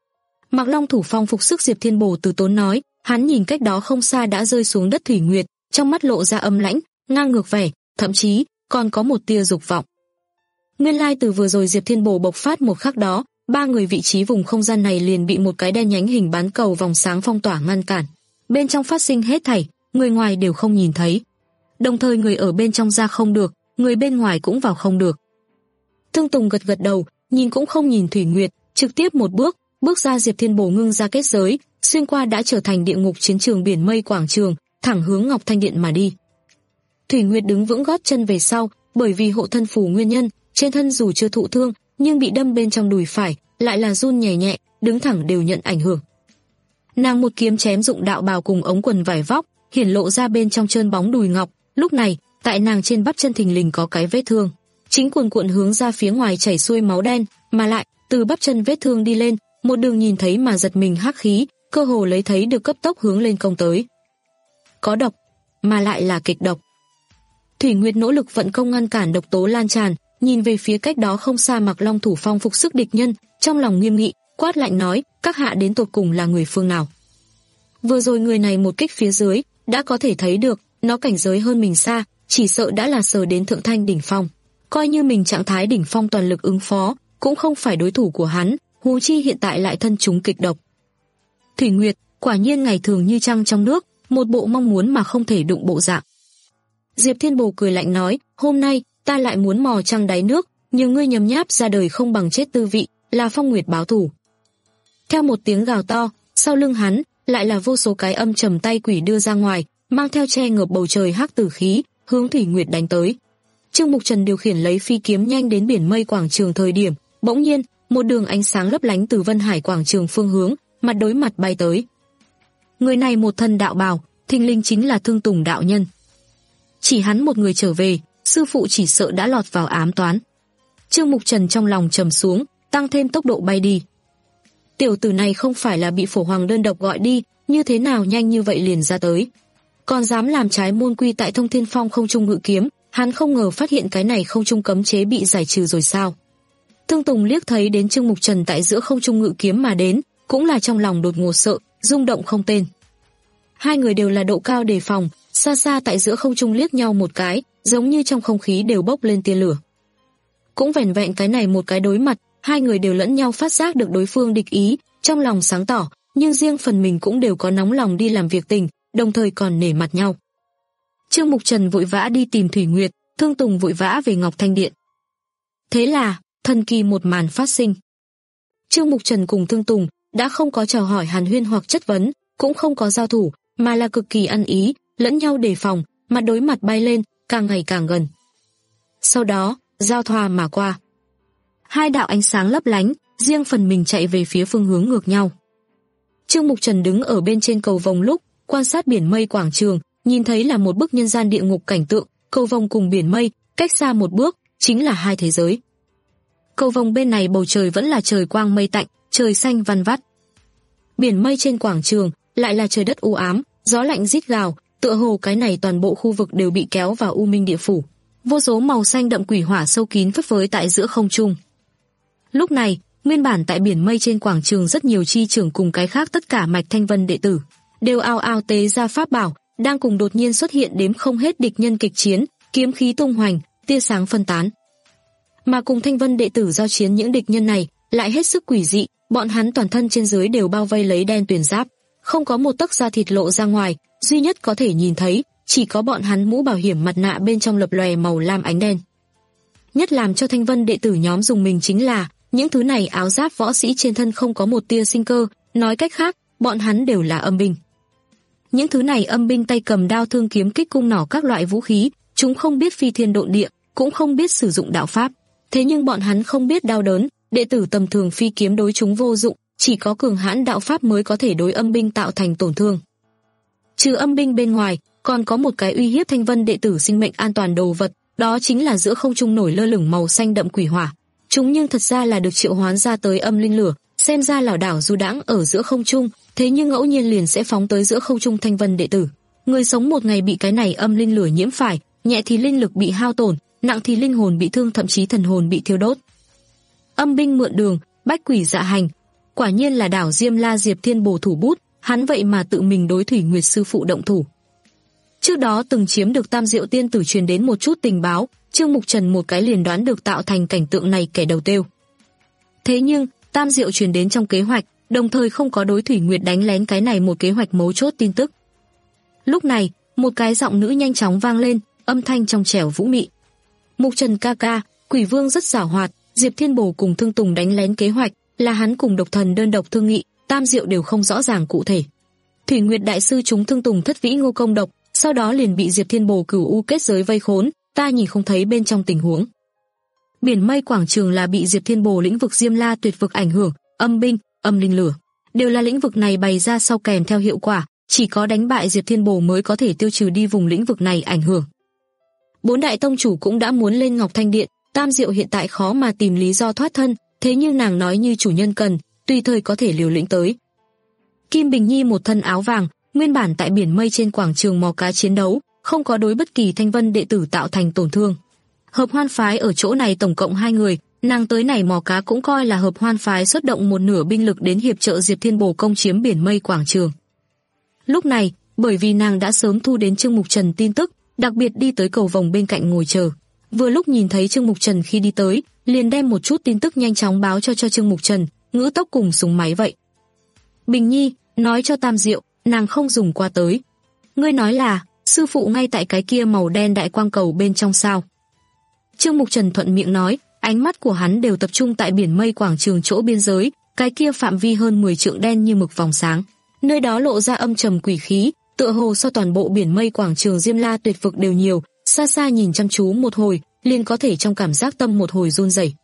Mạc Long Thủ Phong phục sức Diệp Thiên Bồ từ tốn nói, hắn nhìn cách đó không xa đã rơi xuống đất Thủy Nguyệt, trong mắt lộ ra âm lãnh, ngang ngược vẻ, thậm chí còn có một tia dục vọng. Nguyên lai từ vừa rồi Diệp Thiên Bồ bộc phát một khắc đó, ba người vị trí vùng không gian này liền bị một cái đen nhánh hình bán cầu vòng sáng phong tỏa ngăn cản. Bên trong phát sinh hết thảy, người ngoài đều không nhìn thấy. Đồng thời người ở bên trong ra không được, người bên ngoài cũng vào không được. Thương Tùng gật gật đầu, nhìn cũng không nhìn Thủy Nguyệt, trực tiếp một bước, bước ra Diệp Thiên Bồ ngưng ra kết giới, xuyên qua đã trở thành địa ngục chiến trường biển mây quảng trường, thẳng hướng Ngọc Thanh Điện mà đi. Thủy Nguyệt đứng vững gót chân về sau, bởi vì hộ thân phù nguyên nhân, trên thân dù chưa thụ thương, nhưng bị đâm bên trong đùi phải, lại là run nhẹ nhẹ, đứng thẳng đều nhận ảnh hưởng. Nàng một kiếm chém dụng đạo bào cùng ống quần vải vóc, hiển lộ ra bên trong trơn bóng đùi ngọc, lúc này, tại nàng trên bắp chân thình lình có cái vết thương, chính cuồn cuộn hướng ra phía ngoài chảy xuôi máu đen, mà lại, từ bắp chân vết thương đi lên, một đường nhìn thấy mà giật mình hắc khí, cơ hồ lấy thấy được cấp tốc hướng lên công tới. Có độc, mà lại là kịch độc. Thủy Nguyệt nỗ lực vận công ngăn cản độc tố lan tràn, nhìn về phía cách đó không xa Mạc Long Thủ Phong phục sức địch nhân, trong lòng nghiêm nghị, quát lạnh nói, các hạ đến tột cùng là người phương nào? Vừa rồi người này một kích phía dưới, đã có thể thấy được, nó cảnh giới hơn mình xa, chỉ sợ đã là sờ đến thượng thanh đỉnh phong. coi như mình trạng thái đỉnh phong toàn lực ứng phó, cũng không phải đối thủ của hắn, huống chi hiện tại lại thân chúng kịch độc. Thủy Nguyệt, quả nhiên ngày thường như trăng trong nước, một bộ mong muốn mà không thể đụng bộ dạng. Diệp Thiên Bồ cười lạnh nói, hôm nay, ta lại muốn mò trăng đáy nước, nhiều ngươi nhấm nháp ra đời không bằng chết tư vị, là Phong Nguyệt báo thù. Theo một tiếng gào to, sau lưng hắn, lại là vô số cái âm trầm tay quỷ đưa ra ngoài, mang theo che ngợp bầu trời hắc tử khí, hướng Thủy Nguyệt đánh tới. Trương Mục Trần điều khiển lấy phi kiếm nhanh đến biển mây quảng trường thời điểm, bỗng nhiên, một đường ánh sáng lấp lánh từ Vân Hải quảng trường phương hướng, mặt đối mặt bay tới. Người này một thân đạo bào, thình lình chính là Thương Tùng đạo nhân. Chỉ hắn một người trở về, sư phụ chỉ sợ đã lọt vào ám toán. Trương Mục Trần trong lòng trầm xuống, tăng thêm tốc độ bay đi. Tiểu tử này không phải là bị Phổ Hoàng đơn độc gọi đi, như thế nào nhanh như vậy liền ra tới. Còn dám làm trái môn quy tại Thông Thiên Phong không trung ngự kiếm, hắn không ngờ phát hiện cái này không trung cấm chế bị giải trừ rồi sao. Thương Tùng liếc thấy đến Trương Mục Trần tại giữa không trung ngự kiếm mà đến, cũng là trong lòng đột ngột sợ, rung động không tên. Hai người đều là độ cao đề phòng, xa xa tại giữa không trung liếc nhau một cái, giống như trong không khí đều bốc lên tia lửa. Cũng vẻn vẹn cái này một cái đối mặt, hai người đều lẫn nhau phát giác được đối phương địch ý, trong lòng sáng tỏ, nhưng riêng phần mình cũng đều có nóng lòng đi làm việc tình, đồng thời còn nể mặt nhau. Trương Mục Trần vội vã đi tìm Thủy Nguyệt, Thương Tùng vội vã về Ngọc Thanh Điện. Thế là, thần kỳ một màn phát sinh. Trương Mục Trần cùng Thương Tùng đã không có chào hỏi hàn huyên hoặc chất vấn, cũng không có giao thủ, mà là cực kỳ ăn ý, lẫn nhau đề phòng, mặt đối mặt bay lên, càng ngày càng gần. Sau đó, giao thoa mà qua. Hai đạo ánh sáng lấp lánh, riêng phần mình chạy về phía phương hướng ngược nhau. Trương Mục Trần đứng ở bên trên cầu vồng lúc, quan sát biển mây quảng trường, nhìn thấy là một bức nhân gian địa ngục cảnh tượng, cầu vồng cùng biển mây, cách xa một bước, chính là hai thế giới. Cầu vồng bên này bầu trời vẫn là trời quang mây tạnh, trời xanh văn vắt. Biển mây trên quảng trường, lại là trời đất u ám, gió lạnh rít gào, tựa hồ cái này toàn bộ khu vực đều bị kéo vào u minh địa phủ. Vô số màu xanh đậm quỷ hỏa sâu kín phất phới tại giữa không trung. Lúc này, nguyên bản tại biển mây trên quảng trường rất nhiều chi trưởng cùng cái khác tất cả mạch Thanh Vân đệ tử, đều ao ao tế ra pháp bảo, đang cùng đột nhiên xuất hiện đếm không hết địch nhân kịch chiến, kiếm khí tung hoành, tia sáng phân tán. Mà cùng Thanh Vân đệ tử giao chiến những địch nhân này, lại hết sức quỷ dị, bọn hắn toàn thân trên dưới đều bao vây lấy đen tuyền giáp, không có một tấc da thịt lộ ra ngoài, duy nhất có thể nhìn thấy, chỉ có bọn hắn mũ bảo hiểm mặt nạ bên trong lập lòe màu lam ánh đen. Nhất làm cho Thanh Vân đệ tử nhóm dùng mình chính là, những thứ này áo giáp võ sĩ trên thân không có một tia sinh cơ, nói cách khác, bọn hắn đều là âm binh. Những thứ này âm binh tay cầm đao thương kiếm kích cung nỏ các loại vũ khí, chúng không biết phi thiên độn địa, cũng không biết sử dụng đạo pháp. Thế nhưng bọn hắn không biết đau đớn, đệ tử tầm thường phi kiếm đối chúng vô dụng, chỉ có cường hãn đạo pháp mới có thể đối âm binh tạo thành tổn thương. Trừ âm binh bên ngoài, còn có một cái uy hiếp Thanh Vân đệ tử sinh mệnh an toàn đồ vật, đó chính là giữa không trung nổi lơ lửng màu xanh đậm quỷ hỏa. Chúng nhưng thật ra là được triệu hoán ra tới âm linh lửa, xem ra lảo đảo du đãng ở giữa không trung, thế nhưng ngẫu nhiên liền sẽ phóng tới giữa không trung Thanh Vân đệ tử. Người sống một ngày bị cái này âm linh lửa nhiễm phải, nhẹ thì linh lực bị hao tổn, nặng thì linh hồn bị thương, thậm chí thần hồn bị thiêu đốt. Âm binh mượn đường, bách quỷ dạ hành, quả nhiên là đảo Diêm La Diệp Thiên Bồ thủ bút, hắn vậy mà tự mình đối Thủy Nguyệt sư phụ động thủ. Trước đó từng chiếm được Tam Diệu tiên tử truyền đến một chút tình báo, Trương Mục Trần một cái liền đoán được tạo thành cảnh tượng này kẻ đầu tiêu. Thế nhưng, Tam Diệu truyền đến trong kế hoạch, đồng thời không có đối Thủy Nguyệt đánh lén cái này một kế hoạch mấu chốt tin tức. Lúc này, một cái giọng nữ nhanh chóng vang lên, âm thanh trong trẻo vũ mị. Mục Trần ca ca, Quỷ Vương rất giảo hoạt, Diệp Thiên Bồ cùng Thương Tùng đánh lén kế hoạch, là hắn cùng độc thần đơn độc thương nghị, Tam Diệu đều không rõ ràng cụ thể. Thủy Nguyệt đại sư chúng Thương Tùng thất vĩ ngô công độc, sau đó liền bị Diệp Thiên Bồ cửu u kết giới vây khốn, ta nhìn không thấy bên trong tình huống. Biển mây quảng trường là bị Diệp Thiên Bồ lĩnh vực Diêm La tuyệt vực ảnh hưởng, âm binh, âm linh lửa, đều là lĩnh vực này bày ra sau kèm theo hiệu quả, chỉ có đánh bại Diệp Thiên Bồ mới có thể tiêu trừ đi vùng lĩnh vực này ảnh hưởng. Bốn đại tông chủ cũng đã muốn lên Ngọc Thanh Điện, Tam Diệu hiện tại khó mà tìm lý do thoát thân, thế nhưng nàng nói như chủ nhân cần, tùy thời có thể liều lĩnh tới. Kim Bình Nhi một thân áo vàng, nguyên bản tại biển mây trên quảng trường mò cá chiến đấu, không có đối bất kỳ Thanh Vân đệ tử tạo thành tổn thương. Hợp Hoan phái ở chỗ này tổng cộng hai người, nàng tới này mò cá cũng coi là Hợp Hoan phái xuất động một nửa binh lực đến hiệp trợ Diệp Thiên Bồ công chiếm biển mây quảng trường. Lúc này, bởi vì nàng đã sớm thu đến Trương Mục Trần tin tức, đặc biệt đi tới cầu vồng bên cạnh ngồi chờ. Vừa lúc nhìn thấy Trương Mục Trần khi đi tới, liền đem một chút tin tức nhanh chóng báo cho cho Trương Mục Trần, ngữ tốc cùng súng máy vậy. Bình Nhi, nói cho Tam Diệu, nàng không dùng qua tới. Ngươi nói là, sư phụ ngay tại cái kia màu đen đại quang cầu bên trong sao? Trương Mục Trần thuận miệng nói, ánh mắt của hắn đều tập trung tại biển mây quảng trường chỗ biên giới, cái kia phạm vi hơn mười trượng đen như mực vòng sáng. Nơi đó lộ ra âm trầm quỷ khí, tựa hồ so toàn bộ biển mây quảng trường Diêm La Tuyệt Vực đều nhiều, xa xa nhìn chăm chú một hồi, liền có thể trong cảm giác tâm một hồi run rẩy.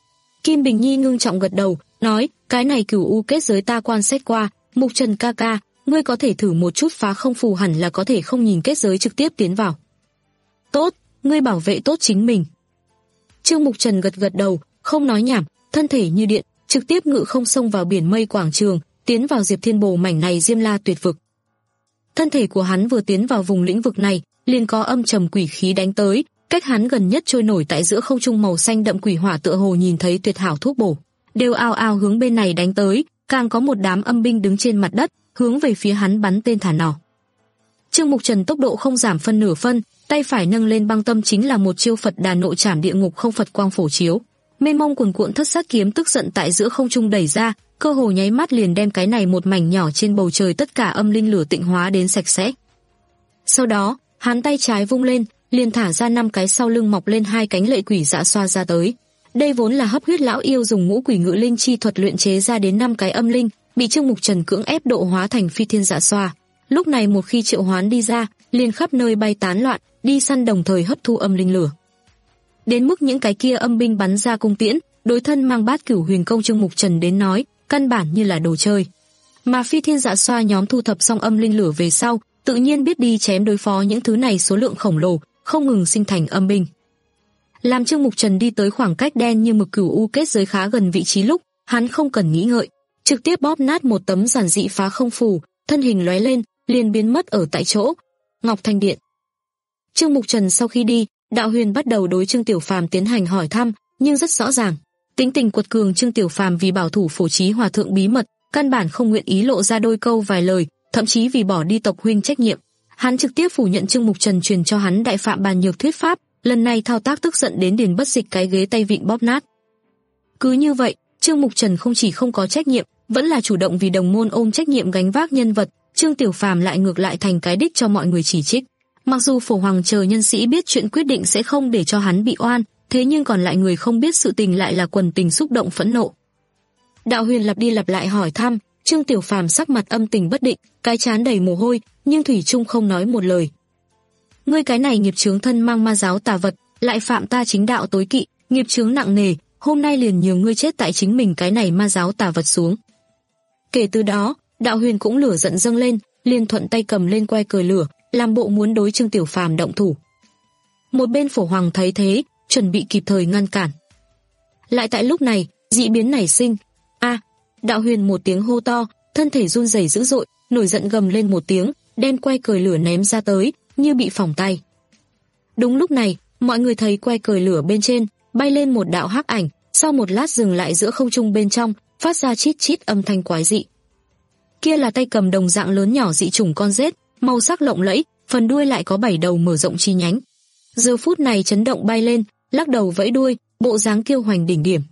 Kim Bình Nhi ngưng trọng gật đầu, nói, cái này cửu u kết giới ta quan sát qua, Mục Trần ca ca, ngươi có thể thử một chút phá không phù hẳn là có thể không nhìn kết giới trực tiếp tiến vào. Tốt, ngươi bảo vệ tốt chính mình. Trương Mục Trần gật gật đầu, không nói nhảm, thân thể như điện, trực tiếp ngự không xông vào biển mây quảng trường, tiến vào Diệp Thiên Bồ mảnh này Diêm La Tuyệt Vực. Thân thể của hắn vừa tiến vào vùng lĩnh vực này, liền có âm trầm quỷ khí đánh tới, cách hắn gần nhất trôi nổi tại giữa không trung màu xanh đậm quỷ hỏa tựa hồ nhìn thấy tuyệt hảo thuốc bổ, đều ao ao hướng bên này đánh tới, càng có một đám âm binh đứng trên mặt đất, hướng về phía hắn bắn tên thả nỏ. Trương Mục Trần tốc độ không giảm phân nửa phân, tay phải nâng lên băng tâm chính là một chiêu Phật Đà Nộ Trảm Địa Ngục Không Phật Quang phổ chiếu. Mênh mông cuồn cuộn thất sát kiếm tức giận tại giữa không trung đẩy ra, cơ hồ nháy mắt liền đem cái này một mảnh nhỏ trên bầu trời tất cả âm linh lửa tịnh hóa đến sạch sẽ. Sau đó, hắn tay trái vung lên, liền thả ra năm cái sau lưng mọc lên hai cánh lệ quỷ dạ xoa ra tới. Đây vốn là hấp huyết lão yêu dùng ngũ quỷ ngự linh chi thuật luyện chế ra đến năm cái âm linh, bị Trương Mục Trần cưỡng ép độ hóa thành phi thiên dạ xoa. Lúc này một khi triệu hoán đi ra, liền khắp nơi bay tán loạn, đi săn đồng thời hấp thu âm linh lửa. Đến mức những cái kia âm binh bắn ra cung tiễn, đối thân mang bát cửu huyền công Trương Mục Trần đến nói, căn bản như là đồ chơi. Mà phi thiên dạ xoa nhóm thu thập xong âm linh lửa về sau, tự nhiên biết đi chém đối phó những thứ này số lượng khổng lồ, không ngừng sinh thành âm binh. Làm Trương Mục Trần đi tới khoảng cách đen như mực cửu u kết giới khá gần vị trí lúc, hắn không cần nghĩ ngợi, trực tiếp bóp nát một tấm giản dị phá không phù, thân hình lóe lên, liền biến mất ở tại chỗ. Ngọc Thanh Điện. Trương Mục Trần sau khi đi, Đạo Huyền bắt đầu đối Trương Tiểu Phàm tiến hành hỏi thăm, nhưng rất rõ ràng, tính tình quật cường Trương Tiểu Phàm vì bảo thủ Phổ Chí Hòa thượng bí mật, căn bản không nguyện ý lộ ra đôi câu vài lời, thậm chí vì bỏ đi tộc huynh trách nhiệm, hắn trực tiếp phủ nhận Trương Mục Trần truyền cho hắn đại phạm bàn nhược thuyết pháp, lần này thao tác tức giận đến Điền Bất Dịch cái ghế tay vịn bóp nát. Cứ như vậy, Trương Mục Trần không chỉ không có trách nhiệm, vẫn là chủ động vì đồng môn ôm trách nhiệm gánh vác nhân vật, Trương Tiểu Phàm lại ngược lại thành cái đích cho mọi người chỉ trích. Mặc dù Phổ Hoàng chờ nhân sĩ biết chuyện quyết định sẽ không để cho hắn bị oan, thế nhưng còn lại người không biết sự tình lại là quần tình xúc động phẫn nộ. Đạo Huyền lặp đi lặp lại hỏi thăm, Trương Tiểu Phàm sắc mặt âm tình bất định, cái trán đầy mồ hôi, nhưng thủy chung không nói một lời. Ngươi cái này nghiệp chướng thân mang ma giáo tà vật, lại phạm ta chính đạo tối kỵ, nghiệp chướng nặng nề, hôm nay liền nhiều ngươi chết tại chính mình cái này ma giáo tà vật xuống. Kể từ đó, Đạo Huyền cũng lửa giận dâng lên, liền thuận tay cầm lên que cờ lửa, làm bộ muốn đối Trương Tiểu Phàm động thủ. Một bên Phổ Hoàng thấy thế, chuẩn bị kịp thời ngăn cản. Lại tại lúc này, dị biến nảy sinh. A! Đạo Huyền một tiếng hô to, thân thể run rẩy dữ dội, nổi giận gầm lên một tiếng, đem que cờ lửa ném ra tới, như bị phỏng tay. Đúng lúc này, mọi người thấy que cờ lửa bên trên bay lên một đạo hắc ảnh, sau một lát dừng lại giữa không trung bên trong, phát ra chít chít âm thanh quái dị. Kia là tay cầm đồng dạng lớn nhỏ dị chủng con rết, màu sắc lộng lẫy, phần đuôi lại có bảy đầu mở rộng chi nhánh. Giờ phút này chấn động bay lên, lắc đầu vẫy đuôi, bộ dáng kiêu hoành đỉnh điểm.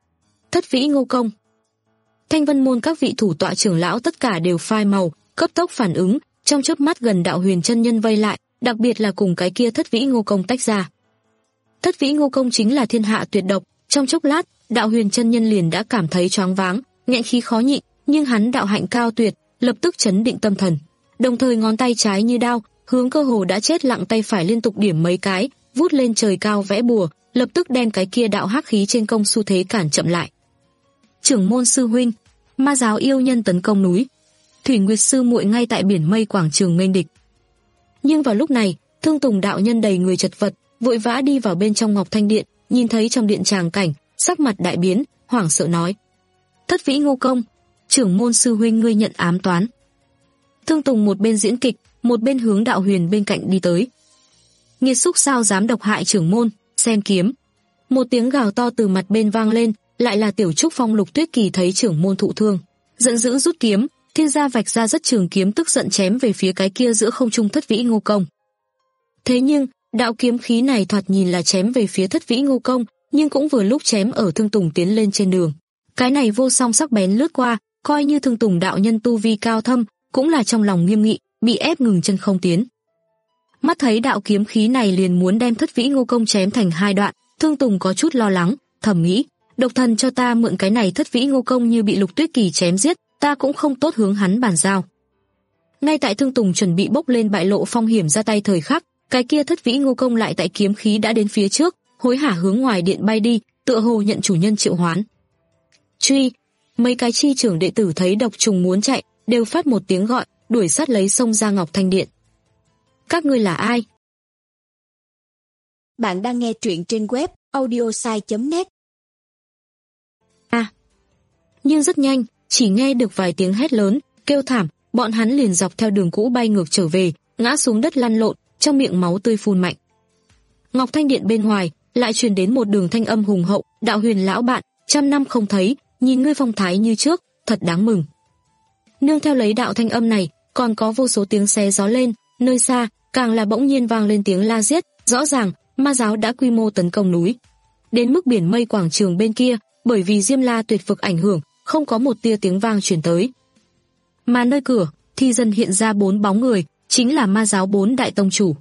Thất Vĩ Ngô Công. Thanh Vân môn các vị thủ tọa trưởng lão tất cả đều phai màu, cấp tốc phản ứng, trong chớp mắt gần Đạo Huyền chân nhân vây lại, đặc biệt là cùng cái kia Thất Vĩ Ngô Công tách ra. Thất Vĩ Ngô Công chính là thiên hạ tuyệt độc, trong chốc lát, Đạo Huyền chân nhân liền đã cảm thấy choáng váng, nghẹn khí khó nhịn, nhưng hắn đạo hạnh cao tuyệt, lập tức chấn định tâm thần, đồng thời ngón tay trái như đao, hướng cơ hồ đã chết lặng tay phải liên tục điểm mấy cái, vút lên trời cao vẽ bùa, lập tức đem cái kia đạo hắc khí trên công xu thế cản chậm lại. Trưởng môn sư huynh, ma giáo yêu nhân tấn công núi. Thủy Nguyệt sư muội ngay tại biển mây quảng trường nghênh địch. Nhưng vào lúc này, Thương Tùng đạo nhân đầy người chật vật, vội vã đi vào bên trong Ngọc Thanh Điện, nhìn thấy trong điện tràng cảnh, sắc mặt đại biến, hoảng sợ nói: Thất Vĩ Ngô Công, trưởng môn sư huynh ngươi nhận ám toán. Thương Tùng một bên diễn kịch, một bên hướng Đạo Huyền bên cạnh đi tới. Nghiệt xúc sao dám độc hại trưởng môn, xem kiếm. Một tiếng gào to từ mặt bên vang lên, lại là Tiểu Trúc Phong Lục Tuyết Kỳ thấy trưởng môn thụ thương, giận dữ rút kiếm, thiên gia vạch ra rất trường kiếm tức giận chém về phía cái kia giữa không trung Thất Vĩ Ngô Công. Thế nhưng, Đạo kiếm khí này thoạt nhìn là chém về phía Thất Vĩ Ngô Công, nhưng cũng vừa lúc chém ở Thương Tùng tiến lên trên đường. Cái này vô song sắc bén lướt qua, coi như Thương Tùng đạo nhân tu vi cao thâm, cũng là trong lòng nghiêm nghị, bị ép ngừng chân không tiến. Mắt thấy đạo kiếm khí này liền muốn đem Thất Vĩ Ngô Công chém thành hai đoạn, Thương Tùng có chút lo lắng, thầm nghĩ, độc thần cho ta mượn cái này Thất Vĩ Ngô Công như bị Lục Tuyết Kỳ chém giết, ta cũng không tốt hướng hắn bàn giao. Ngay tại Thương Tùng chuẩn bị bốc lên bại lộ phong hiểm ra tay thời khắc, cái kia Thất Vĩ Ngô Công lại tại kiếm khí đã đến phía trước, hối hả hướng ngoài điện bay đi, tựa hồ nhận chủ nhân triệu hoán. Truy! Mấy cái chi trưởng đệ tử thấy độc trùng muốn chạy, đều phát một tiếng gọi, đuổi sát lấy xông ra Ngọc Thanh Điện. Các ngươi là ai? Bạn đang nghe truyện trên web audiosai chấm net. À! Nhưng rất nhanh, chỉ nghe được vài tiếng hét lớn, kêu thảm, bọn hắn liền dọc theo đường cũ bay ngược trở về, ngã xuống đất lăn lộn, trong miệng máu tươi phun mạnh. Ngọc Thanh Điện bên ngoài lại truyền đến một đường thanh âm hùng hậu, Đạo Huyền lão bạn, trăm năm không thấy, nhìn ngươi phong thái như trước, thật đáng mừng. Nương theo lấy đạo thanh âm này, còn có vô số tiếng xé gió lên, nơi xa càng là bỗng nhiên vang lên tiếng la giết, rõ ràng ma giáo đã quy mô tấn công núi. Đến mức biển mây quảng trường bên kia, bởi vì Diêm La tuyệt vực ảnh hưởng, không có một tia tiếng vang truyền tới. Mà nơi cửa thì dần hiện ra bốn bóng người, chính là ma giáo bốn đại tông chủ.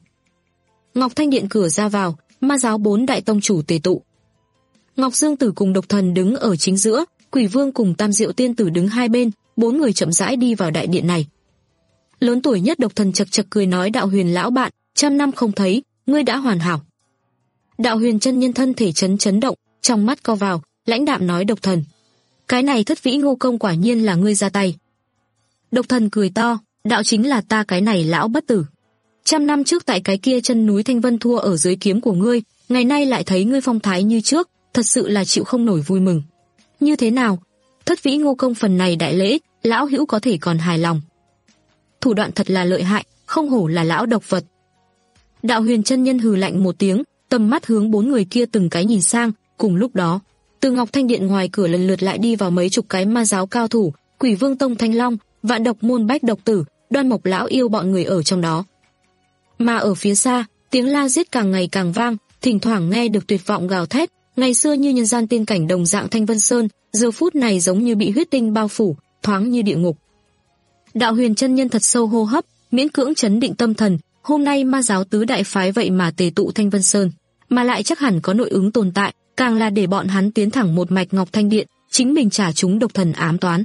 Ngọc Thanh Điện cửa ra vào, ma giáo bốn đại tông chủ tề tụ. Ngọc Dương Tử cùng Độc Thần đứng ở chính giữa, Quỷ Vương cùng Tam Diệu Tiên Tử đứng hai bên, bốn người chậm rãi đi vào đại điện này. Lớn tuổi nhất Độc Thần chật chật cười nói, Đạo Huyền lão bạn, trăm năm không thấy, ngươi đã hoàn hảo. Đạo Huyền chân nhân thân thể chấn chấn động, trong mắt co vào, lãnh đạm nói, Độc Thần, cái này Thất Vĩ Ngô Công quả nhiên là ngươi ra tay. Độc Thần cười to, đạo chính là ta cái này lão bất tử. Trăm năm trước tại cái kia chân núi Thanh Vân thua ở dưới kiếm của ngươi, ngày nay lại thấy ngươi phong thái như trước, thật sự là chịu không nổi vui mừng. Như thế nào? Thất Vĩ Ngô Công phần này đại lễ, lão hữu có thể còn hài lòng. Thủ đoạn thật là lợi hại, không hổ là lão độc vật. Đạo Huyền chân nhân hừ lạnh một tiếng, tầm mắt hướng bốn người kia từng cái nhìn sang, cùng lúc đó, từ Ngọc Thanh Điện ngoài cửa lần lượt lại đi vào mấy chục cái ma giáo cao thủ, Quỷ Vương Tông Thanh Long, Vạn Độc môn Bách Độc Tử, Đoan Mộc lão yêu bọn người ở trong đó. Mà ở phía xa, tiếng la giết càng ngày càng vang, thỉnh thoảng nghe được tuyệt vọng gào thét, ngày xưa như nhân gian tiên cảnh đồng dạng Thanh Vân Sơn, giờ phút này giống như bị huyết tinh bao phủ, thoáng như địa ngục. Đạo Huyền chân nhân thật sâu hô hấp, miễn cưỡng trấn định tâm thần, hôm nay ma giáo tứ đại phái vậy mà tề tụ Thanh Vân Sơn, mà lại chắc hẳn có nội ứng tồn tại, càng là để bọn hắn tiến thẳng một mạch Ngọc Thanh Điện, chính mình trả chúng độc thần ám toán.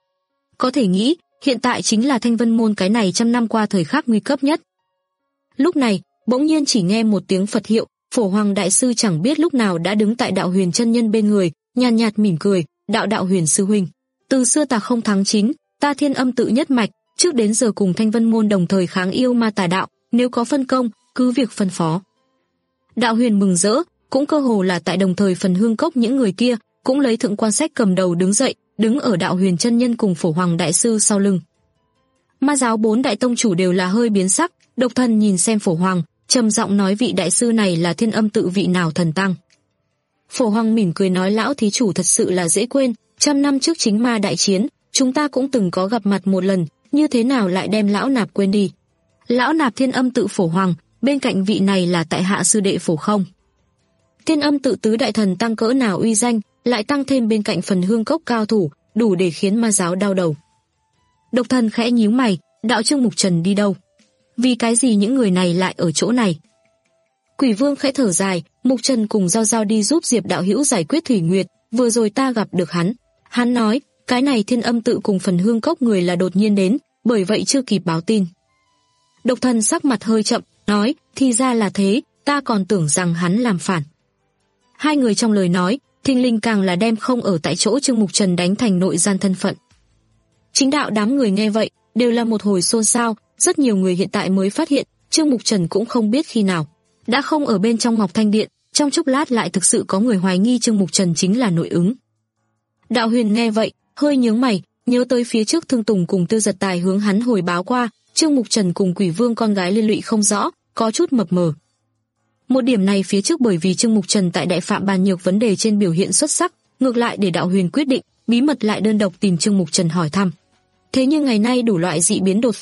Có thể nghĩ, hiện tại chính là Thanh Vân môn cái này trăm năm qua thời khắc nguy cấp nhất. Lúc này, bỗng nhiên chỉ nghe một tiếng Phật hiệu, Phổ Hoàng đại sư chẳng biết lúc nào đã đứng tại Đạo Huyền chân nhân bên người, nhàn nhạt mỉm cười, đạo Đạo Huyền sư huynh, từ xưa ta không thắng chính, ta Thiên Âm tự nhất mạch, trước đến giờ cùng Thanh Vân môn đồng thời kháng yêu ma tà đạo, nếu có phân công, cứ việc phân phó. Đạo Huyền mừng rỡ, cũng cơ hồ là tại đồng thời phần hương cốc những người kia, cũng lấy thượng quan sách cầm đầu đứng dậy, đứng ở Đạo Huyền chân nhân cùng Phổ Hoàng đại sư sau lưng. Ma giáo bốn đại tông chủ đều là hơi biến sắc, Độc Thần nhìn xem Phổ Hoàng, trầm giọng nói, vị đại sư này là Thiên Âm tự vị nào thần tăng. Phổ Hoàng mỉm cười nói, lão thí chủ thật sự là dễ quên, trăm năm trước chính ma đại chiến, chúng ta cũng từng có gặp mặt một lần, như thế nào lại đem lão nạp quên đi. Lão nạp Thiên Âm tự Phổ Hoàng, bên cạnh vị này là tại hạ sư đệ Phổ Không. Thiên Âm tự tứ đại thần tăng cỡ nào uy danh, lại tăng thêm bên cạnh phần hương cốc cao thủ, đủ để khiến ma giáo đau đầu. Độc Thần khẽ nhíu mày, đạo Trương Mục Trần đi đâu? Vì cái gì những người này lại ở chỗ này? Quỷ Vương khẽ thở dài, Mục Trần cùng Giao Giao đi giúp Diệp đạo hữu giải quyết Thủy Nguyệt, vừa rồi ta gặp được hắn. Hắn nói, cái này Thiên Âm tự cùng phần hương cốc người là đột nhiên đến, bởi vậy chưa kịp báo tin. Độc Thần sắc mặt hơi chậm, nói, thì ra là thế, ta còn tưởng rằng hắn làm phản. Hai người trong lời nói, thình lình càng là đem không ở tại chỗ Trương Mục Trần đánh thành nội gian thân phận. Chính đạo đám người nghe vậy, đều là một hồi xôn xao, rất nhiều người hiện tại mới phát hiện, Trương Mục Trần cũng không biết khi nào đã không ở bên trong Ngọc Thanh Điện, trong chốc lát lại thực sự có người hoài nghi Trương Mục Trần chính là nội ứng. Đạo Huyền nghe vậy, hơi nhướng mày, nhớ tới phía trước Thương Tùng cùng Tư Giật Tài hướng hắn hồi báo qua, Trương Mục Trần cùng Quỷ Vương con gái liên lụy không rõ, có chút mập mờ. Một điểm này phía trước bởi vì Trương Mục Trần tại Đại Phạm bàn nhược vấn đề trên biểu hiện xuất sắc, ngược lại để Đạo Huyền quyết định bí mật lại đơn độc tìm Trương Mục Trần hỏi thăm. Thế nhưng ngày nay đủ loại dị biến đột phát,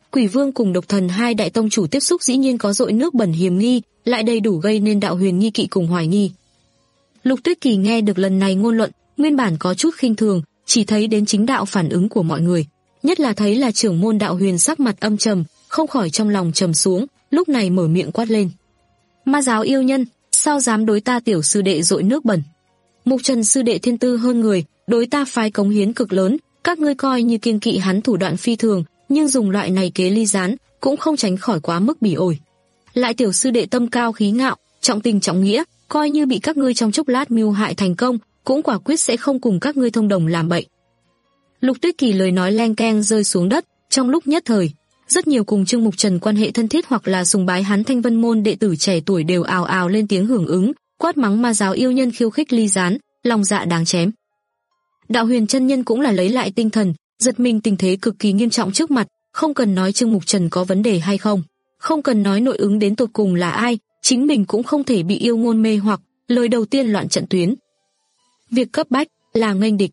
Quỷ Vương cùng Độc Thần hai đại tông chủ tiếp xúc dĩ nhiên có dội nước bẩn hiểm nghi, lại đầy đủ gây nên Đạo Huyền nghi kỵ cùng hoài nghi. Lục Tuyết Kỳ nghe được lần này ngôn luận, nguyên bản có chút khinh thường, chỉ thấy đến chính đạo phản ứng của mọi người, nhất là thấy là trưởng môn Đạo Huyền sắc mặt âm trầm, không khỏi trong lòng trầm xuống, lúc này mở miệng quát lên: "Ma giáo yêu nhân, sao dám đối ta tiểu sư đệ dội nước bẩn? Mục Trần sư đệ thiên tư hơn người, đối ta phái cống hiến cực lớn, các ngươi coi như kiêng kỵ hắn thủ đoạn phi thường, nhưng dùng loại này kế ly gián, cũng không tránh khỏi quá mức bỉ ổi. Lại tiểu sư đệ tâm cao khí ngạo, trọng tình trọng nghĩa, coi như bị các ngươi trong chốc lát mưu hại thành công, cũng quả quyết sẽ không cùng các ngươi thông đồng làm bậy." Lục Tuyết Kỳ lời nói leng keng rơi xuống đất, trong lúc nhất thời, rất nhiều cùng Trương Mục Trần quan hệ thân thiết hoặc là sùng bái hắn Thanh Vân môn đệ tử trẻ tuổi đều ào ào lên tiếng hưởng ứng, quát mắng ma giáo yêu nhân khiêu khích ly gián, lòng dạ đáng chém. Đạo Huyền chân nhân cũng là lấy lại tinh thần, giật mình tình thế cực kỳ nghiêm trọng trước mặt, không cần nói Trương Mục Trần có vấn đề hay không, không cần nói nội ứng đến tột cùng là ai, chính mình cũng không thể bị yêu ngôn mê hoặc, lời đầu tiên loạn trận tuyến. Việc cấp bách là nghênh địch.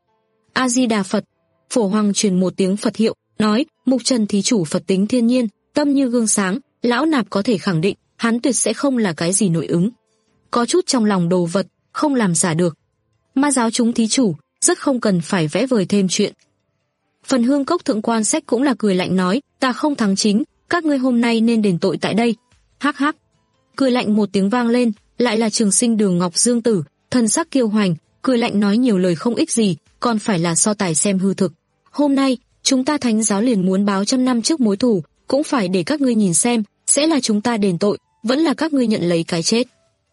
A Di Đà Phật. Phổ Hoàng truyền một tiếng Phật hiệu, nói: "Mục Trần thí chủ Phật tính thiên nhiên, tâm như gương sáng, lão nạp có thể khẳng định, hắn tuyệt sẽ không là cái gì nội ứng. Có chút trong lòng đồ vật, không làm giả được. Ma giáo chúng thí chủ, rất không cần phải vẽ vời thêm chuyện." Phần Hương Cốc thượng quan Sách cũng là cười lạnh nói: "Ta không thắng chính, các ngươi hôm nay nên đền tội tại đây." Hắc hắc. Cười lạnh một tiếng vang lên, lại là Trường Sinh Đường Ngọc Dương Tử, thần sắc kiêu hoành, cười lạnh nói nhiều lời không ích gì, còn phải là so tài xem hư thực. "Hôm nay, chúng ta Thánh giáo liền muốn báo trăm năm trước mối thù, cũng phải để các ngươi nhìn xem, sẽ là chúng ta đền tội, vẫn là các ngươi nhận lấy cái chết."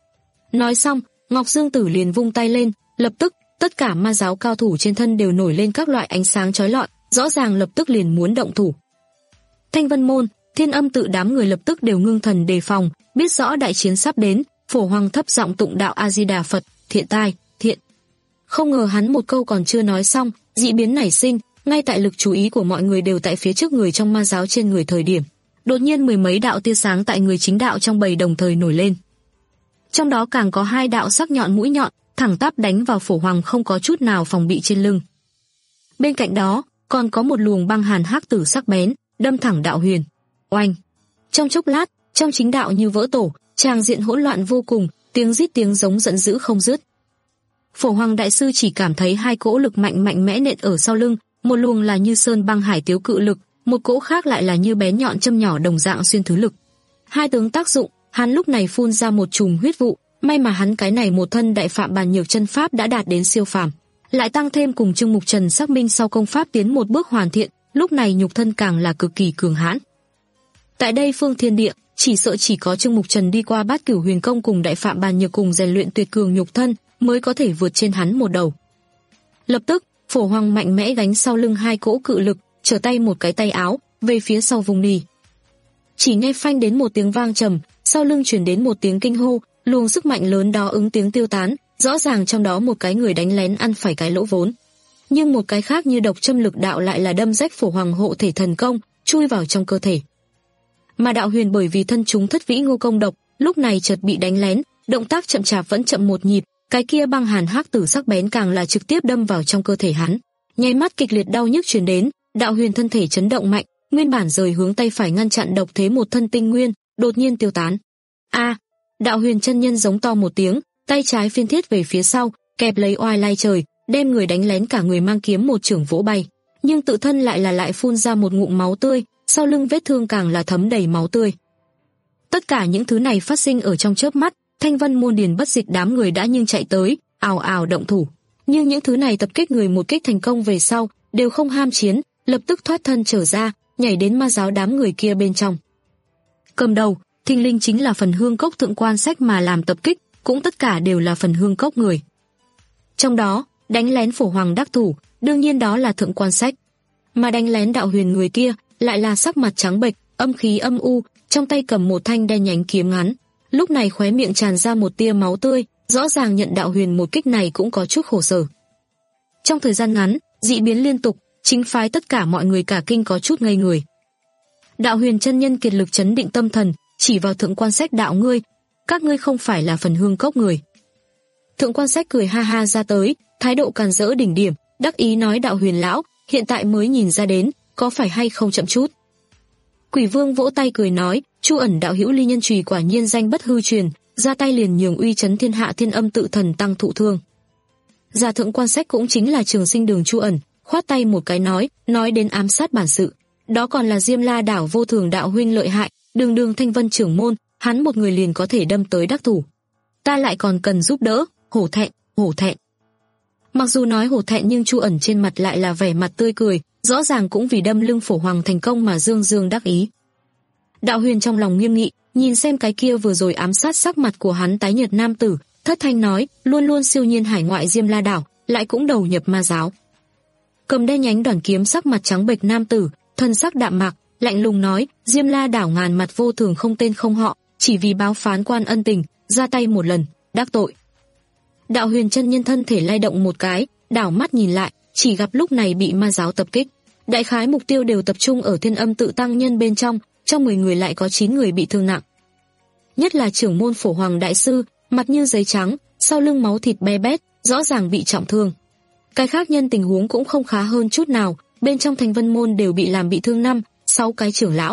Nói xong, Ngọc Dương Tử liền vung tay lên, lập tức, tất cả ma giáo cao thủ trên thân đều nổi lên các loại ánh sáng chói lọi, rõ ràng lập tức liền muốn động thủ. Thanh Vân môn, Thiên Âm tự đám người lập tức đều ngưng thần đề phòng, biết rõ đại chiến sắp đến. Phổ Hoàng thấp giọng tụng đạo A Di Đà Phật: "Thiện tai, thiện." Không ngờ hắn một câu còn chưa nói xong, dị biến nảy sinh, ngay tại lực chú ý của mọi người đều tại phía trước người trong ma giáo trên người thời điểm, đột nhiên mười mấy đạo tia sáng tại người chính đạo trong bầy đồng thời nổi lên. Trong đó càng có hai đạo sắc nhọn mũi nhọn, thẳng tắp đánh vào Phổ Hoàng không có chút nào phòng bị trên lưng. Bên cạnh đó, còn có một luồng băng hàn hắc tử sắc bén, đâm thẳng Đạo Huyền. Oanh! Trong chốc lát, trong chính đạo như vỡ tổ, tràng diện hỗn loạn vô cùng, tiếng rít tiếng giống giận dữ không dứt. Phổ Hoàng đại sư chỉ cảm thấy hai cỗ lực mạnh mạnh mẽ nện ở sau lưng, một luồng là như sơn băng hải tiếu cự lực, một cỗ khác lại là như bén nhọn châm nhỏ đồng dạng xuyên thứ lực. Hai tướng tác dụng, hắn lúc này phun ra một chùm huyết vụ, may mà hắn cái này một thân đại phạm bàn nhược chân pháp đã đạt đến siêu phàm, lại tăng thêm cùng Trương Mục Trần xác minh sau công pháp tiến một bước hoàn thiện, lúc này nhục thân càng là cực kỳ cường hãn. Tại đây phương thiên địa, chỉ sợ chỉ có Trương Mục Trần đi qua Bát Cửu Huyền Công cùng đại phạm bàn nhược cùng rèn luyện tuyệt cường nhục thân, mới có thể vượt trên hắn một đầu. Lập tức, Phổ Hoàng mạnh mẽ gánh sau lưng hai cỗ cự lực, trở tay một cái tay áo, về phía sau vùng nì. Chỉ nghe phanh đến một tiếng vang trầm, sau lưng truyền đến một tiếng kinh hô, luồng sức mạnh lớn đó ứng tiếng tiêu tán, rõ ràng trong đó một cái người đánh lén ăn phải cái lỗ vốn. Nhưng một cái khác như độc châm lực đạo lại là đâm rách Phổ Hoàng hộ thể thần công, chui vào trong cơ thể. Mà Đạo Huyền bởi vì thân chúng thất vĩ ngô công độc, lúc này chợt bị đánh lén, động tác chậm chạp vẫn chậm một nhịp, cái kia băng hàn hắc tử sắc bén càng là trực tiếp đâm vào trong cơ thể hắn. Nháy mắt kịch liệt đau nhức truyền đến, Đạo Huyền thân thể chấn động mạnh, nguyên bản rời hướng tay phải ngăn chặn độc thế một thân tinh nguyên, đột nhiên tiêu tán. A! Đạo Huyền chân nhân giống to một tiếng, tay trái phiên thiết về phía sau, kẹp lấy oai lai trời, đem người đánh lén cả người mang kiếm một chưởng vỗ bay, nhưng tự thân lại là lại phun ra một ngụm máu tươi, sau lưng vết thương càng là thấm đầy máu tươi. Tất cả những thứ này phát sinh ở trong chớp mắt, Thanh Vân môn Điền Bất Dịch đám người đã nhưng chạy tới, ào ào động thủ. Nhưng những thứ này tập kích người một kích thành công về sau, đều không ham chiến, lập tức thoát thân trở ra, nhảy đến ma giáo đám người kia bên trong. Cầm đầu, thình lình chính là Phần Hương Cốc thượng quan Sách mà làm tập kích, cũng tất cả đều là Phần Hương Cốc người. Trong đó, đánh lén Phổ Hoàng đắc thủ, đương nhiên đó là thượng quan Sách. Mà đánh lén Đạo Huyền người kia, lại là sắc mặt trắng bệch, âm khí âm u, trong tay cầm một thanh đen nhánh kiếm ngắn. Lúc này khóe miệng tràn ra một tia máu tươi, rõ ràng nhận Đạo Huyền một kích này cũng có chút khổ sở. Trong thời gian ngắn, dị biến liên tục, chính phái tất cả mọi người cả kinh có chút ngây người. Đạo Huyền chân nhân kiệt lực chấn định tâm thần, chỉ vào thượng quan Sách đạo ngươi, các ngươi không phải là Phần Hương Cốc người. Thượng quan Sách cười ha ha ra tới, thái độ càn rỡ đỉnh điểm, đắc ý nói Đạo Huyền lão, hiện tại mới nhìn ra đến, có phải hay không chậm chút. Quỷ Vương vỗ tay cười nói, Chu ẩn đạo hữu ly nhân chùy quả nhiên danh bất hư truyền, ra tay liền nhường uy chấn thiên hạ Thiên Âm Tự Thần tăng thụ thương. Gia thượng quan sách cũng chính là Trường Sinh Đường Chu ẩn, khoát tay một cái nói, nói đến ám sát bản sự, đó còn là Diêm La đảo vô thường đạo huynh lợi hại, đường đường Thanh Vân trưởng môn, hắn một người liền có thể đâm tới đắc thủ. Ta lại còn cần giúp đỡ, hổ thẹn, hổ thẹn. Mặc dù nói hổ thẹn nhưng Chu ẩn trên mặt lại là vẻ mặt tươi cười, rõ ràng cũng vì đâm lưng Phổ Hoàng thành công mà dương dương đắc ý. Đạo Huyền trong lòng nghiêm nghị, nhìn xem cái kia vừa rồi ám sát sắc mặt của hắn tái nhợt nam tử, thất thanh nói, luôn luôn siêu nhiên hải ngoại Diêm La đảo, lại cũng đầu nhập ma giáo. Cầm đen nhánh đoàn kiếm sắc mặt trắng bệch nam tử, thân sắc đạm mạc, lạnh lùng nói, Diêm La đảo ngàn mặt vô thường không tên không họ, chỉ vì báo phán quan ân tình, ra tay một lần, đắc tội. Đạo Huyền chân nhân thân thể lay động một cái, đảo mắt nhìn lại, chỉ gặp lúc này bị ma giáo tập kích. Đại khái mục tiêu đều tập trung ở Thiên Âm Tự tăng nhân bên trong, trong mười người lại có chín người bị thương nặng. Nhất là trưởng môn Phổ Hoàng đại sư, mặt như giấy trắng, sau lưng máu thịt be bét, rõ ràng bị trọng thương. Cái khác nhân tình huống cũng không khá hơn chút nào, bên trong Thanh Vân môn đều bị làm bị thương năm, sáu cái trưởng lão.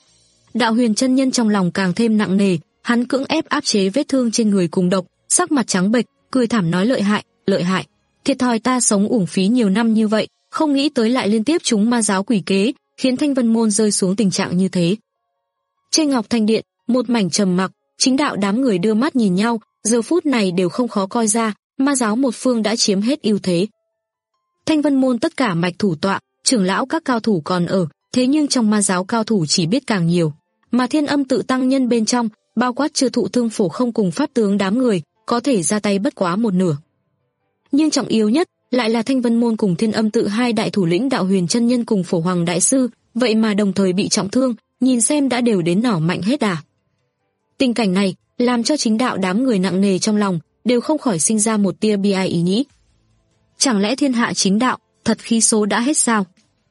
Đạo Huyền chân nhân trong lòng càng thêm nặng nề, hắn cưỡng ép áp chế vết thương trên người cùng độc, sắc mặt trắng bệch, cười thảm nói lợi hại, lợi hại. Thiệt thòi ta sống uổng phí nhiều năm như vậy, không nghĩ tới lại liên tiếp trúng ma giáo quỷ kế, khiến Thanh Vân môn rơi xuống tình trạng như thế. Trên Ngọc Thanh Điện, một mảnh trầm mặc, chính đạo đám người đưa mắt nhìn nhau, giờ phút này đều không khó coi ra, ma giáo một phương đã chiếm hết ưu thế. Thanh Vân môn tất cả mạch thủ tọa, trưởng lão các cao thủ còn ở, thế nhưng trong ma giáo cao thủ chỉ biết càng nhiều, mà Thiên Âm Tự tăng nhân bên trong, bao quát chưa thụ thương Phổ Không cùng pháp tướng đám người, có thể ra tay bất quá một nửa. Nhưng trọng yếu nhất lại là Thanh Vân môn cùng Thiên Âm Tự hai đại thủ lĩnh Đạo Huyền chân nhân cùng Phổ Hoàng đại sư, vậy mà đồng thời bị trọng thương, nhìn xem đã đều đến nỏ mạnh hết à. Tình cảnh này làm cho chính đạo đám người nặng nề trong lòng, đều không khỏi sinh ra một tia bi ai ý nghĩ. Chẳng lẽ thiên hạ chính đạo thật khí số đã hết sao?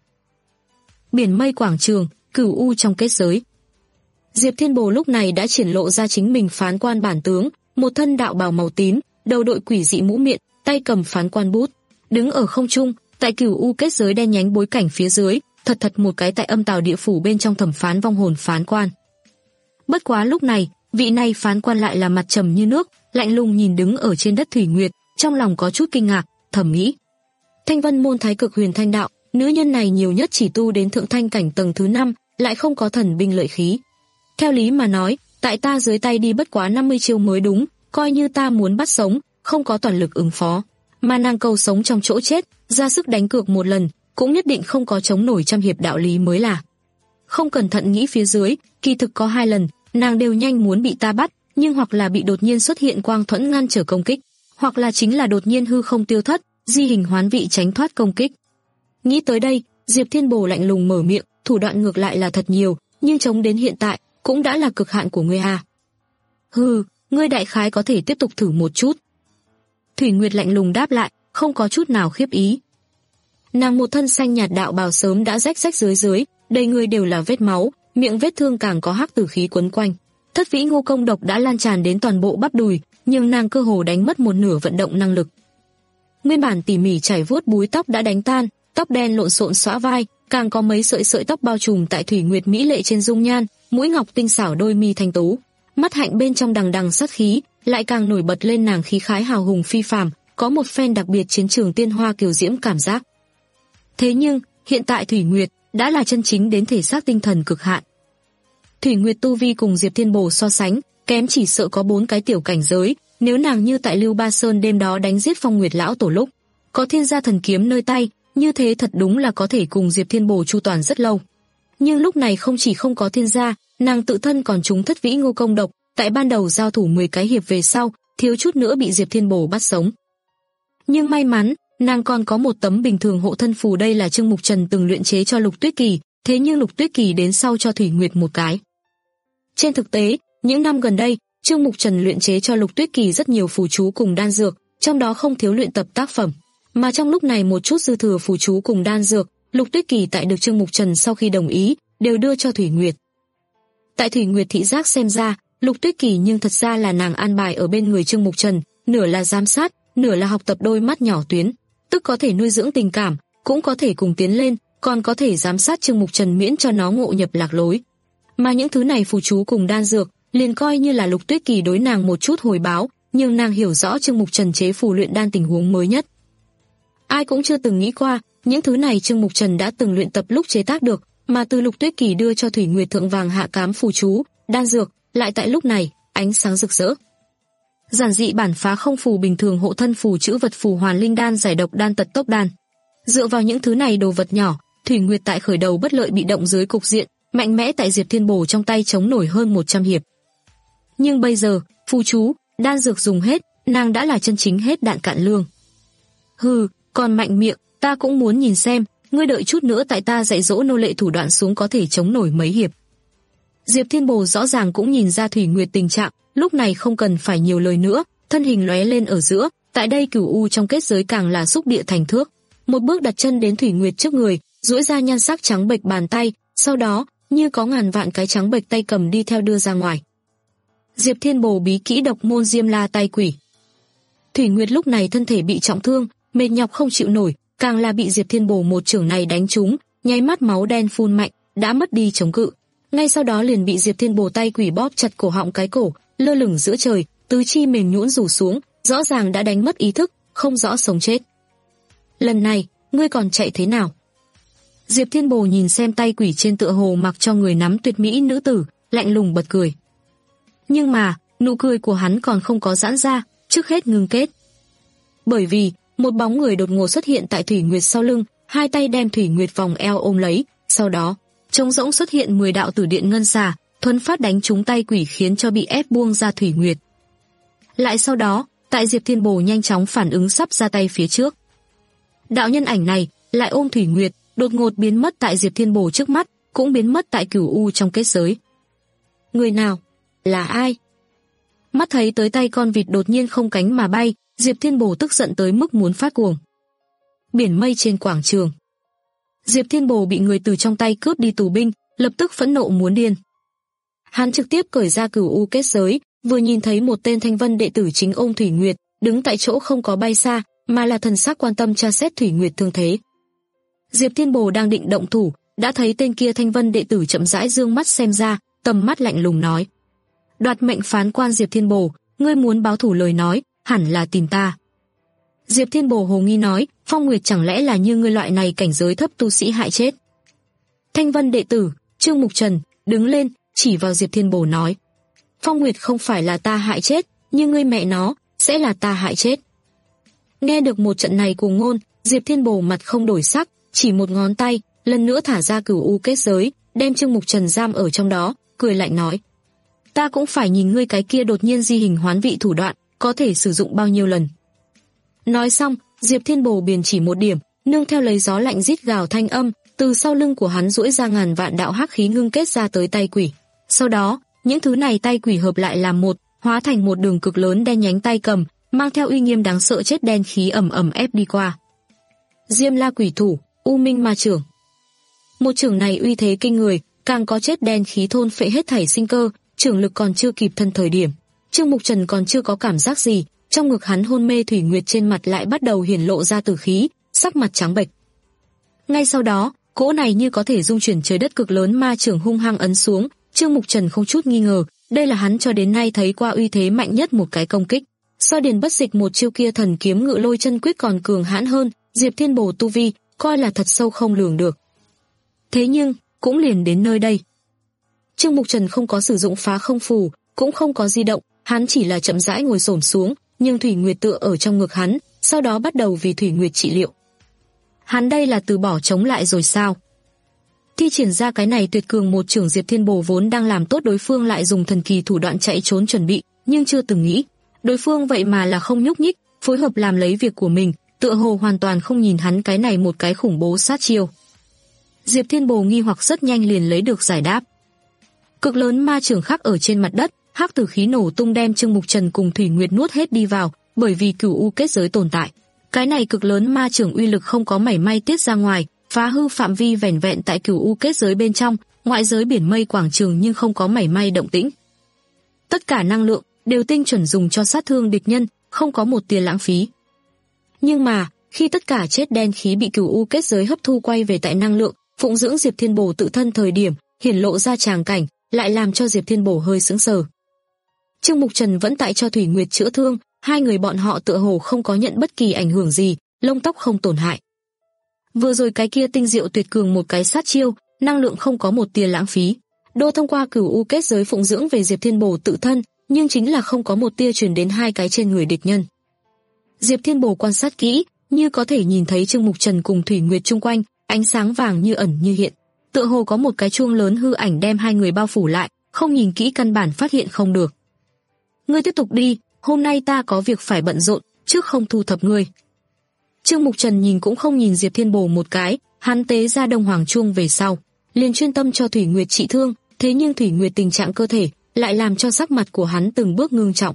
Biển mây quảng trường, Cửu U trong kết giới. Diệp Thiên Bồ lúc này đã triển lộ ra chính mình phán quan bản tướng, một thân đạo bào màu tím, đầu đội quỷ dị mũ miệng, tay cầm phán quan bút, đứng ở không trung, tại Cửu U kết giới đen nhánh bối cảnh phía dưới, thật thật một cái tại âm tào địa phủ bên trong thẩm phán vong hồn phán quan. Bất quá lúc này, vị này phán quan lại là mặt trầm như nước, lạnh lùng nhìn đứng ở trên đất Thủy Nguyệt, trong lòng có chút kinh ngạc, thầm nghĩ: Thanh Vân môn thái cực huyền thanh đạo, nữ nhân này nhiều nhất chỉ tu đến thượng thanh cảnh tầng thứ năm, lại không có thần binh lợi khí. Theo lý mà nói, tại ta dưới tay đi bất quá năm mươi chiêu mới đúng, coi như ta muốn bắt sống, không có toàn lực ứng phó, mà nàng cầu sống trong chỗ chết, ra sức đánh cược một lần, cũng nhất định không có chống nổi trăm hiệp đạo lý mới là. Không cẩn thận nghĩ phía dưới, kỳ thực có hai lần, nàng đều nhanh muốn bị ta bắt, nhưng hoặc là bị đột nhiên xuất hiện quang thuẫn ngăn trở công kích, hoặc là chính là đột nhiên hư không tiêu thất, di hình hoán vị tránh thoát công kích. Nghĩ tới đây, Diệp Thiên Bồ lạnh lùng mở miệng, thủ đoạn ngược lại là thật nhiều, nhưng chống đến hiện tại cũng đã là cực hạn của ngươi à. Hừ, ngươi đại khái có thể tiếp tục thử một chút. Thủy Nguyệt lạnh lùng đáp lại, không có chút nào khiếp ý. Nàng một thân xanh nhạt đạo bào sớm đã rách rách dưới dưới, đầy người đều là vết máu, miệng vết thương càng có hắc tử khí quấn quanh. Thất vĩ ngô công độc đã lan tràn đến toàn bộ bắp đùi, nhưng nàng cơ hồ đánh mất một nửa vận động năng lực. Nguyên bản tỉ mỉ chảy vuốt búi tóc đã đánh tan, tóc đen lộn xộn xõa vai, càng có mấy sợi sợi tóc bao trùm tại Thủy Nguyệt mỹ lệ trên dung nhan, mũi ngọc tinh xảo, đôi mi thanh tú, mắt hạnh bên trong đằng đằng sát khí, lại càng nổi bật lên nàng khí khái hào hùng phi phàm, có một phen đặc biệt chiến trường tiên hoa kiều diễm cảm giác. Thế nhưng, hiện tại Thủy Nguyệt đã là chân chính đến thể xác tinh thần cực hạn. Thủy Nguyệt tu vi cùng Diệp Thiên Bồ so sánh, kém chỉ sợ có bốn cái tiểu cảnh giới, nếu nàng như tại Lưu Ba Sơn đêm đó đánh giết Phong Nguyệt lão tổ lúc, có thiên gia thần kiếm nơi tay, như thế thật đúng là có thể cùng Diệp Thiên Bồ chu toàn rất lâu. Nhưng lúc này không chỉ không có thiên gia, nàng tự thân còn trúng thất vĩ ngô công độc, tại ban đầu giao thủ mười cái hiệp về sau, thiếu chút nữa bị Diệp Thiên Bồ bắt sống. Nhưng may mắn, nàng còn có một tấm bình thường hộ thân phù, đây là Trương Mục Trần từng luyện chế cho Lục Tuyết Kỳ, thế nhưng Lục Tuyết Kỳ đến sau cho Thủy Nguyệt một cái. Trên thực tế, những năm gần đây, Trương Mục Trần luyện chế cho Lục Tuyết Kỳ rất nhiều phù chú cùng đan dược, trong đó không thiếu luyện tập tác phẩm, mà trong lúc này một chút dư thừa phù chú cùng đan dược, Lục Tuyết Kỳ tại được Trương Mục Trần sau khi đồng ý, đều đưa cho Thủy Nguyệt. Tại Thủy Nguyệt thị giác xem ra, Lục Tuyết Kỳ nhưng thật ra là nàng an bài ở bên người Trương Mục Trần, nửa là giám sát, nửa là học tập đôi mắt nhỏ tuyến, tức có thể nuôi dưỡng tình cảm, cũng có thể cùng tiến lên, còn có thể giám sát Trương Mục Trần miễn cho nó ngộ nhập lạc lối, Mà những thứ này phù chú cùng đan dược, liền coi như là Lục Tuyết Kỳ đối nàng một chút hồi báo, nhưng nàng hiểu rõ Trương Mục Trần chế phù luyện đan tình huống mới nhất. Ai cũng chưa từng nghĩ qua, những thứ này Trương Mục Trần đã từng luyện tập lúc chế tác được, mà từ Lục Tuyết Kỳ đưa cho Thủy Nguyệt Thượng Vàng Hạ Cám phù chú, đan dược, lại tại lúc này, ánh sáng rực rỡ. Giản dị bản phá không phù bình thường hộ thân phù chữ vật phù hoàn linh đan giải độc đan tật tốc đan. Dựa vào những thứ này đồ vật nhỏ, Thủy Nguyệt tại khởi đầu bất lợi bị động dưới cục diện, mạnh mẽ tại Diệp Thiên Bổ trong tay chống nổi hơn một trăm hiệp. Nhưng bây giờ, phù chú, đan dược dùng hết, nàng đã là chân chính hết đạn cạn lương. Hừ, còn mạnh miệng, ta cũng muốn nhìn xem, ngươi đợi chút nữa tại ta dạy dỗ nô lệ thủ đoạn xuống có thể chống nổi mấy hiệp. Diệp Thiên Bổ rõ ràng cũng nhìn ra Thủy Nguyệt tình trạng, lúc này không cần phải nhiều lời nữa, thân hình lóe lên ở giữa, tại đây cửu u trong kết giới càng là xúc địa thành thước. Một bước đặt chân đến Thủy Nguyệt trước người, duỗi ra nhan sắc trắng bệch bàn tay, sau đó, như có ngàn vạn cái trắng bệch tay cầm đi theo đưa ra ngoài. Diệp Thiên Bổ bí kỹ độc môn Diêm La tay quỷ. Thủy Nguyệt lúc này thân thể bị trọng thương, mệt nhọc không chịu nổi, càng là bị Diệp Thiên Bổ một chưởng này đánh trúng, nháy mắt máu đen phun mạnh, đã mất đi chống cự. Ngay sau đó liền bị Diệp Thiên Bổ tay quỷ bóp chặt cổ họng cái cổ, lơ lửng giữa trời, tứ chi mềm nhũn rủ xuống, rõ ràng đã đánh mất ý thức, không rõ sống chết. Lần này, ngươi còn chạy thế nào? Diệp Thiên Bổ nhìn xem tay quỷ trên tựa hồ mặc cho người nắm tuyệt mỹ nữ tử, lạnh lùng bật cười. Nhưng mà, nụ cười của hắn còn không có giãn ra, trước hết ngừng kết. Bởi vì, một bóng người đột ngột xuất hiện tại Thủy Nguyệt sau lưng, hai tay đem Thủy Nguyệt vòng eo ôm lấy, sau đó, trống rỗng xuất hiện mười đạo tử điện ngân xà, thuấn phát đánh trúng tay quỷ khiến cho bị ép buông ra Thủy Nguyệt. Lại sau đó, tại Diệp Thiên Bổ nhanh chóng phản ứng sắp ra tay phía trước. Đạo nhân ảnh này lại ôm Thủy Nguyệt, đột ngột biến mất tại Diệp Thiên Bổ trước mắt, cũng biến mất tại cửu u trong kết giới. Người nào? Là ai? Mắt thấy tới tay con vịt đột nhiên không cánh mà bay, Diệp Thiên Bổ tức giận tới mức muốn phát cuồng. Biển mây trên quảng trường. Diệp Thiên Bổ bị người từ trong tay cướp đi tù binh, lập tức phẫn nộ muốn điên. Hắn trực tiếp cởi ra cửu u kết giới, vừa nhìn thấy một tên Thanh Vân đệ tử chính ôm Thủy Nguyệt, đứng tại chỗ không có bay xa, mà là thần sắc quan tâm tra xét Thủy Nguyệt thương thế. Diệp Thiên Bổ đang định động thủ, đã thấy tên kia Thanh Vân đệ tử chậm rãi dương mắt xem ra, tầm mắt lạnh lùng nói: "Đoạt mệnh phán quan Diệp Thiên Bổ, ngươi muốn báo thù lời nói, hẳn là tìm ta." Diệp Thiên Bổ hồ nghi nói: "Phong Nguyệt chẳng lẽ là như ngươi loại này cảnh giới thấp tu sĩ hại chết?" Thanh Vân đệ tử Trương Mục Trần đứng lên, chỉ vào Diệp Thiên Bổ nói: "Phong Nguyệt không phải là ta hại chết, nhưng ngươi mẹ nó sẽ là ta hại chết." Nghe được một trận này cùng ngôn, Diệp Thiên Bổ mặt không đổi sắc, chỉ một ngón tay, lần nữa thả ra cửu u kết giới, đem Trương Mục Trần giam ở trong đó, cười lạnh nói: "Ta cũng phải nhìn ngươi cái kia đột nhiên di hình hoán vị thủ đoạn, có thể sử dụng bao nhiêu lần." Nói xong, Diệp Thiên Bổ biển chỉ một điểm, nương theo lấy gió lạnh rít gào thanh âm, từ sau lưng của hắn duỗi ra ngàn vạn đạo hắc khí ngưng kết ra tới tay quỷ. Sau đó, những thứ này tay quỷ hợp lại làm một, hóa thành một đường cực lớn đen nhánh tay cầm, mang theo uy nghiêm đáng sợ chết đen khí ầm ầm ép đi qua. Diêm La quỷ thủ, U Minh ma trưởng. Một trưởng này uy thế kinh người, càng có chết đen khí thôn phệ hết thảy sinh cơ, trưởng lực còn chưa kịp thân thời điểm. Trương Mục Trần còn chưa có cảm giác gì, trong ngực hắn hôn mê Thủy Nguyệt trên mặt lại bắt đầu hiển lộ ra tử khí, sắc mặt trắng bệch. Ngay sau đó, cỗ này như có thể dung chuyển trời đất cực lớn ma trưởng hung hăng ấn xuống, Trương Mục Trần không chút nghi ngờ, đây là hắn cho đến nay thấy qua uy thế mạnh nhất một cái công kích. So Điền Bất Dịch một chiêu kia thần kiếm ngự lôi chân quyết còn cường hãn hơn, Diệp Thiên Bổ tu vi coi là thật sâu không lường được. Thế nhưng, cũng liền đến nơi đây. Trương Mục Trần không có sử dụng phá không phù, cũng không có di động, hắn chỉ là chậm rãi ngồi xổm xuống, nhưng Thủy Nguyệt tựa ở trong ngực hắn, sau đó bắt đầu vì Thủy Nguyệt trị liệu. Hắn đây là từ bỏ chống lại rồi sao? Thi triển ra cái này tuyệt cường một trưởng, Diệp Thiên Bổ vốn đang làm tốt đối phương lại dùng thần kỳ thủ đoạn chạy trốn chuẩn bị, nhưng chưa từng nghĩ, đối phương vậy mà là không nhúc nhích, phối hợp làm lấy việc của mình, tựa hồ hoàn toàn không nhìn hắn cái này một cái khủng bố sát chiêu. Diệp Thiên Bổ nghi hoặc rất nhanh liền lấy được giải đáp. Cực lớn ma trưởng khắc ở trên mặt đất, hắc tử khí nổ tung đem Trương Mục Trần cùng Thủy Nguyệt nuốt hết đi vào, bởi vì cửu u kết giới tồn tại. Cái này cực lớn ma trưởng uy lực không có mảy may tiết ra ngoài, phá hư phạm vi vẻn vẹn tại cửu u kết giới bên trong, ngoại giới biển mây quảng trường nhưng không có mảy may động tĩnh. Tất cả năng lượng đều tinh chuẩn dùng cho sát thương địch nhân, không có một tia lãng phí. Nhưng mà, khi tất cả chết đen khí bị cửu u kết giới hấp thu quay về tại năng lượng, phụng dưỡng Diệp Thiên Bổ tự thân thời điểm, hiển lộ ra tràng cảnh, lại làm cho Diệp Thiên Bổ hơi sững sờ. Trương Mục Trần vẫn tại cho Thủy Nguyệt chữa thương, hai người bọn họ tựa hồ không có nhận bất kỳ ảnh hưởng gì, lông tóc không tổn hại. Vừa rồi cái kia tinh diệu tuyệt cường một cái sát chiêu, năng lượng không có một tia lãng phí. Đô thông qua cửu u kết giới phụng dưỡng về Diệp Thiên Bổ tự thân, nhưng chính là không có một tia truyền đến hai cái trên người địch nhân. Diệp Thiên Bổ quan sát kỹ, như có thể nhìn thấy Trương Mục Trần cùng Thủy Nguyệt chung quanh, ánh sáng vàng như ẩn như hiện, tựa hồ có một cái chuông lớn hư ảnh đem hai người bao phủ lại, không nhìn kỹ căn bản phát hiện không được. Ngươi tiếp tục đi, hôm nay ta có việc phải bận rộn, trước không thu thập ngươi. Trương Mục Trần nhìn cũng không nhìn Diệp Thiên Bổ một cái, hắn tế ra Đông Hoàng chuông về sau, liền chuyên tâm cho Thủy Nguyệt trị thương, thế nhưng Thủy Nguyệt tình trạng cơ thể lại làm cho sắc mặt của hắn từng bước ngưng trọng.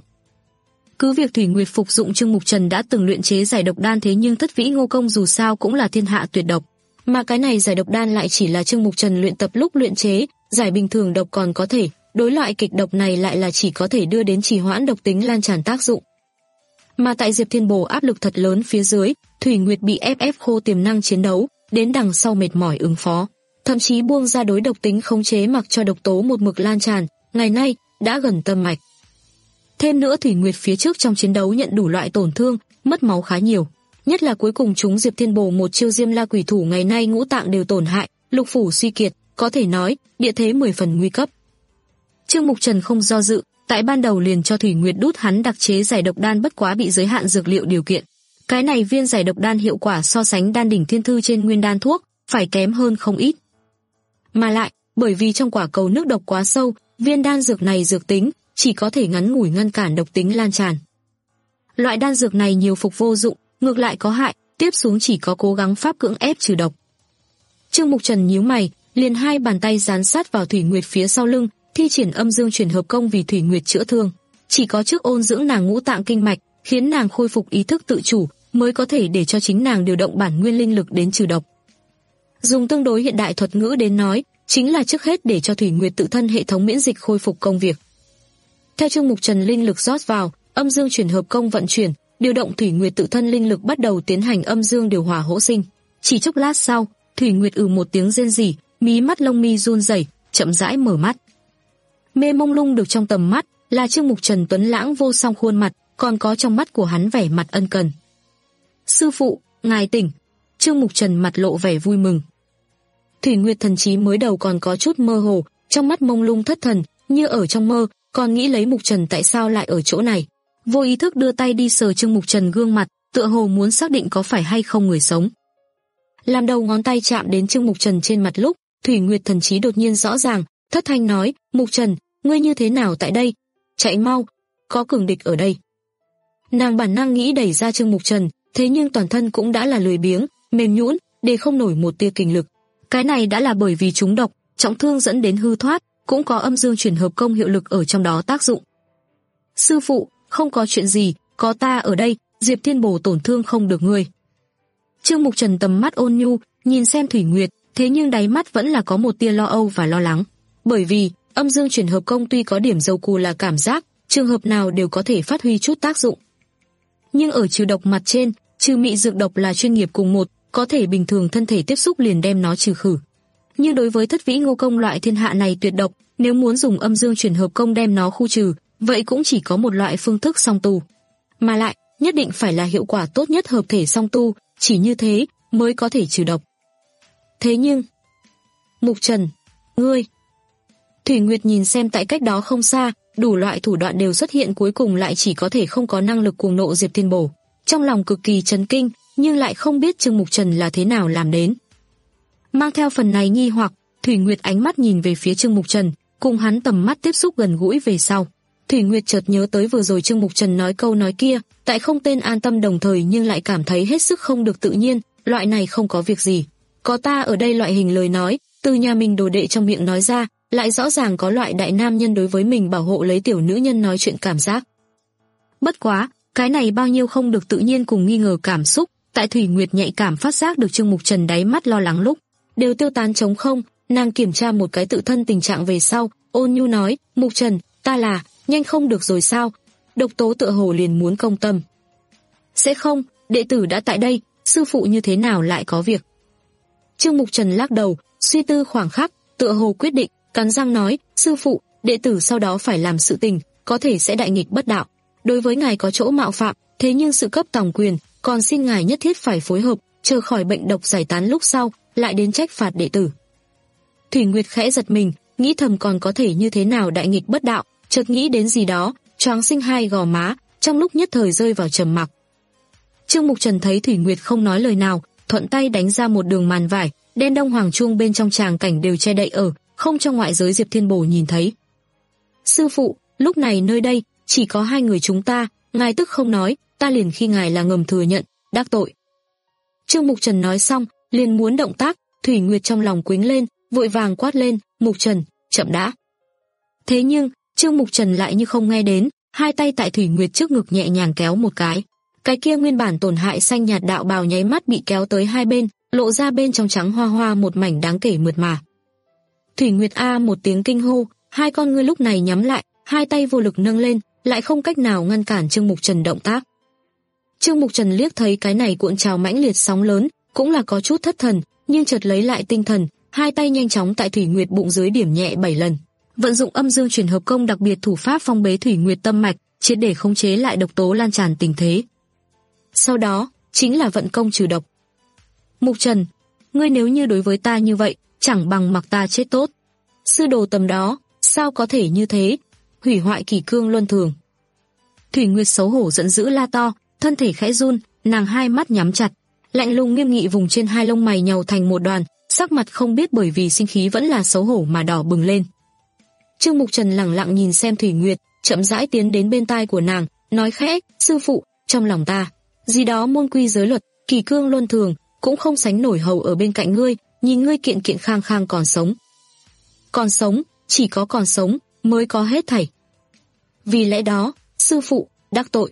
Cứ việc Thủy Nguyệt phục dụng Trương Mục Trần đã từng luyện chế giải độc đan, thế nhưng Thất Vĩ Ngô Công dù sao cũng là thiên hạ tuyệt độc, mà cái này giải độc đan lại chỉ là Trương Mục Trần luyện tập lúc luyện chế, giải bình thường độc còn có thể, đối loại kịch độc này lại là chỉ có thể đưa đến trì hoãn độc tính lan tràn tác dụng. Mà tại Diệp Thiên Bổ áp lực thật lớn phía dưới, Thủy Nguyệt bị ép ép khô tiềm năng chiến đấu, đến đằng sau mệt mỏi ứng phó, thậm chí buông ra đối độc tính khống chế mặc cho độc tố một mực lan tràn, ngày nay đã gần tâm mạch. Thêm nữa Thủy Nguyệt phía trước trong chiến đấu nhận đủ loại tổn thương, mất máu khá nhiều, nhất là cuối cùng chúng Diệp Thiên Bổ một chiêu Diêm La Quỷ Thủ, ngày nay ngũ tạng đều tổn hại, lục phủ suy kiệt, có thể nói địa thế mười phần nguy cấp. Trương Mục Trần không do dự, tại ban đầu liền cho Thủy Nguyệt đút hắn đặc chế giải độc đan, bất quá bị giới hạn dược liệu điều kiện. Cái này viên giải độc đan hiệu quả so sánh đan đỉnh thiên thư trên nguyên đan thuốc phải kém hơn không ít. Mà lại, bởi vì trong quả cầu nước độc quá sâu, viên đan dược này dược tính chỉ có thể ngắn ngủi ngăn cản độc tính lan tràn. Loại đan dược này nhiều phục vô dụng, ngược lại có hại, tiếp xuống chỉ có cố gắng pháp cưỡng ép trừ độc. Trương Mục Trần nhíu mày, liền hai bàn tay dán sát vào Thủy Nguyệt phía sau lưng, thi triển âm dương chuyển hợp công vì Thủy Nguyệt chữa thương. Chỉ có trước ôn dưỡng nàng ngũ tạng kinh mạch, khiến nàng khôi phục ý thức tự chủ, mới có thể để cho chính nàng điều động bản nguyên linh lực đến trừ độc. Dùng tương đối hiện đại thuật ngữ đến nói, chính là trước hết để cho Thủy Nguyệt tự thân hệ thống miễn dịch khôi phục công việc. Theo Trương Mục Trần linh lực rót vào, âm dương chuyển hợp công vận chuyển, điều động Thủy Nguyệt tự thân linh lực bắt đầu tiến hành âm dương điều hòa hỗ sinh. Chỉ chốc lát sau, Thủy Nguyệt ừ một tiếng rên rỉ, mí mắt lông mi run rẩy, chậm rãi mở mắt. Mê mông lung được trong tầm mắt là Trương Mục Trần tuấn lãng vô song khuôn mặt, còn có trong mắt của hắn vẻ mặt ân cần. Sư phụ, ngài tỉnh. Trương Mục Trần mặt lộ vẻ vui mừng. Thủy Nguyệt thần trí mới đầu còn có chút mơ hồ, trong mắt mông lung thất thần, như ở trong mơ, còn nghĩ lấy Mục Trần tại sao lại ở chỗ này. Vô ý thức đưa tay đi sờ Trương Mục Trần gương mặt, tựa hồ muốn xác định có phải hay không người sống. Làm đầu ngón tay chạm đến Trương Mục Trần trên mặt lúc, Thủy Nguyệt thần trí đột nhiên rõ ràng, thất thanh nói, Mục Trần, ngươi như thế nào tại đây? Chạy mau, có cường địch ở đây. Nàng bản năng nghĩ đẩy ra Trương Mục Trần, thế nhưng toàn thân cũng đã là lười biếng, mềm nhũn, để không nổi một tia kình lực. Cái này đã là bởi vì trúng độc, trọng thương dẫn đến hư thoát, cũng có âm dương chuyển hợp công hiệu lực ở trong đó tác dụng. Sư phụ, không có chuyện gì, có ta ở đây, Diệp Thiên Bổ tổn thương không được ngươi. Trương Mục Trần tầm mắt ôn nhu, nhìn xem Thủy Nguyệt, thế nhưng đáy mắt vẫn là có một tia lo âu và lo lắng. Bởi vì, âm dương chuyển hợp công tuy có điểm dầu cù là cảm giác, trường hợp nào đều có thể phát huy chút tác dụng. Nhưng ở trừ độc mặt trên, trừ mị dược độc là chuyên nghiệp cùng một, có thể bình thường thân thể tiếp xúc liền đem nó trừ khử. Nhưng đối với Thất Vĩ Ngô Công loại thiên hạ này tuyệt độc, nếu muốn dùng âm dương chuyển hợp công đem nó khu trừ, vậy cũng chỉ có một loại phương thức song tu. Mà lại, nhất định phải là hiệu quả tốt nhất hợp thể song tu, chỉ như thế mới có thể trừ độc. Thế nhưng, Mục Trần, ngươi... Thủy Nguyệt nhìn xem tại cách đó không xa, đủ loại thủ đoạn đều xuất hiện, cuối cùng lại chỉ có thể không có năng lực cuồng nộ Diệp Thiên Bổ. Trong lòng cực kỳ chấn kinh, nhưng lại không biết Trương Mục Trần là thế nào làm đến. Mang theo phần này nghi hoặc, Thủy Nguyệt ánh mắt nhìn về phía Trương Mục Trần, cùng hắn tầm mắt tiếp xúc gần gũi về sau. Thủy Nguyệt chợt nhớ tới vừa rồi Trương Mục Trần nói câu nói kia, tại không tên an tâm đồng thời nhưng lại cảm thấy hết sức không được tự nhiên, loại này không có việc gì. Có ta ở đây loại hình lời nói, từ nhà mình đồ đệ trong miệng nói ra, lại rõ ràng có loại đại nam nhân đối với mình bảo hộ lấy tiểu nữ nhân nói chuyện cảm giác. Bất quá, cái này bao nhiêu không được tự nhiên cùng nghi ngờ cảm xúc, tại Thủy Nguyệt nhạy cảm phát giác được Trương Mục Trần đáy mắt lo lắng lúc, đều tiêu tán trống không, nàng kiểm tra một cái tự thân tình trạng về sau, ôn nhu nói, Mục Trần, ta là, nhanh không được rồi sao? Độc tố tựa hồ liền muốn công tâm. Sẽ không, đệ tử đã tại đây, sư phụ như thế nào lại có việc? Trương Mục Trần lắc đầu, suy tư khoảng khắc, tựa hồ quyết định, cắn răng nói, sư phụ, đệ tử sau đó phải làm sự tình, có thể sẽ đại nghịch bất đạo. Đối với ngài có chỗ mạo phạm, thế nhưng sự cấp tòng quyền, còn xin ngài nhất thiết phải phối hợp, chờ khỏi bệnh độc giải tán lúc sau, lại đến trách phạt đệ tử. Thủy Nguyệt khẽ giật mình, nghĩ thầm còn có thể như thế nào đại nghịch bất đạo, chợt nghĩ đến gì đó, choáng sinh hai gò má, trong lúc nhất thời rơi vào trầm mặc. Trương Mục Trần thấy Thủy Nguyệt không nói lời nào, thuận tay đánh ra một đường màn vải, đen đông hoàng chuông bên trong tràng cảnh đều che đậy ở, không cho ngoại giới Diệp Thiên Bổ nhìn thấy. Sư phụ, lúc này nơi đây chỉ có hai người chúng ta, ngài tức không nói, ta liền khi ngài là ngầm thừa nhận, đắc tội. Trương Mục Trần nói xong, liền muốn động tác, Thủy Nguyệt trong lòng quính lên, vội vàng quát lên, Mục Trần, chậm đã. Thế nhưng, Trương Mục Trần lại như không nghe đến, hai tay tại Thủy Nguyệt trước ngực nhẹ nhàng kéo một cái. Cái kia nguyên bản tổn hại xanh nhạt đạo bào nháy mắt bị kéo tới hai bên, lộ ra bên trong trắng hoa hoa một mảnh đáng kể mượt mà. Thủy Nguyệt a một tiếng kinh hô, hai con ngươi lúc này nhắm lại, hai tay vô lực nâng lên, lại không cách nào ngăn cản Trương Mục Trần động tác. Trương Mục Trần liếc thấy cái này cuộn trào mãnh liệt sóng lớn, cũng là có chút thất thần, nhưng chợt lấy lại tinh thần, hai tay nhanh chóng tại Thủy Nguyệt bụng dưới điểm nhẹ bảy lần, vận dụng âm dương chuyển hợp công đặc biệt thủ pháp phong bế Thủy Nguyệt tâm mạch, triệt để khống chế lại độc tố lan tràn tình thế. Sau đó, chính là vận công trừ độc. Mục Trần, ngươi nếu như đối với ta như vậy, chẳng bằng mặc ta chết tốt. Sư đồ tầm đó, sao có thể như thế? Hủy hoại kỷ cương luân thường. Thủy Nguyệt xấu hổ giận dữ la to, thân thể khẽ run, nàng hai mắt nhắm chặt, lạnh lùng nghiêm nghị vùng trên hai lông mày nhàu thành một đoàn, sắc mặt không biết bởi vì sinh khí vẫn là xấu hổ mà đỏ bừng lên. Trương Mục Trần lẳng lặng nhìn xem Thủy Nguyệt, chậm rãi tiến đến bên tai của nàng, nói khẽ, sư phụ, trong lòng ta, gì đó môn quy giới luật, kỷ cương luân thường, cũng không sánh nổi hầu ở bên cạnh ngươi, nhìn ngươi kiện kiện khang khang còn sống. Còn sống, chỉ có còn sống, mới có hết thảy. Vì lẽ đó, sư phụ, đắc tội.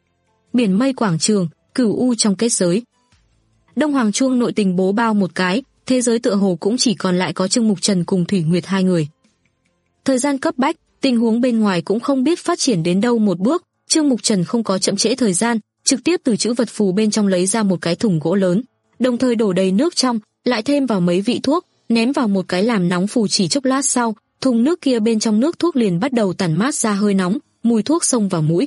Biển mây quảng trường, cửu u trong kết giới. Đông Hoàng chuông nội tình bố bao một cái, thế giới tựa hồ cũng chỉ còn lại có Trương Mục Trần cùng Thủy Nguyệt hai người. Thời gian cấp bách, tình huống bên ngoài cũng không biết phát triển đến đâu một bước, Trương Mục Trần không có chậm trễ thời gian, trực tiếp từ chữ vật phù bên trong lấy ra một cái thùng gỗ lớn, đồng thời đổ đầy nước trong, lại thêm vào mấy vị thuốc, ném vào một cái làm nóng phù, chỉ chốc lát sau, thùng nước kia bên trong nước thuốc liền bắt đầu tản mát ra hơi nóng, mùi thuốc xông vào mũi.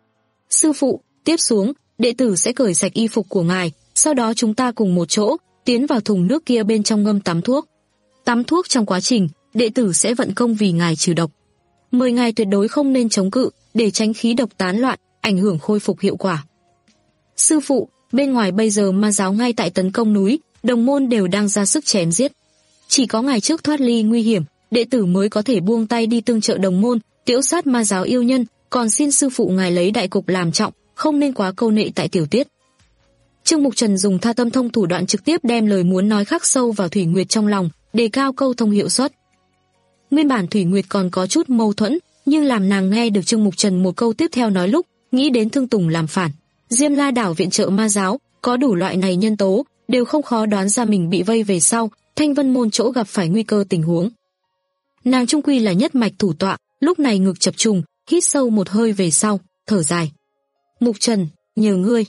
Sư phụ, tiếp xuống, đệ tử sẽ cởi sạch y phục của ngài, sau đó chúng ta cùng một chỗ, tiến vào thùng nước kia bên trong ngâm tắm thuốc. Tắm thuốc trong quá trình, đệ tử sẽ vận công vì ngài trừ độc. Mời ngài tuyệt đối không nên chống cự, để tránh khí độc tán loạn, ảnh hưởng khôi phục hiệu quả. Sư phụ, bên ngoài bây giờ ma giáo ngay tại tấn công núi, đồng môn đều đang ra sức chém giết. Chỉ có ngài trước thoát ly nguy hiểm, đệ tử mới có thể buông tay đi tương trợ đồng môn, tiễu sát ma giáo yêu nhân, còn xin sư phụ ngài lấy đại cục làm trọng, không nên quá câu nệ tại tiểu tiết. Trương Mục Trần dùng tha tâm thông thủ đoạn trực tiếp đem lời muốn nói khắc sâu vào Thủy Nguyệt trong lòng, đề cao câu thông hiệu suất. Nguyên bản Thủy Nguyệt còn có chút mâu thuẫn, nhưng làm nàng nghe được Trương Mục Trần một câu tiếp theo nói lúc, nghĩ đến Thương Tùng làm phản, Diêm La đảo viện trợ ma giáo, có đủ loại này nhân tố, đều không khó đoán ra mình bị vây về sau, Thanh Vân môn chỗ gặp phải nguy cơ tình huống. Nàng trung quy là nhất mạch thủ tọa, lúc này ngực chập trùng, hít sâu một hơi về sau, thở dài. Mục Trần, nhờ ngươi.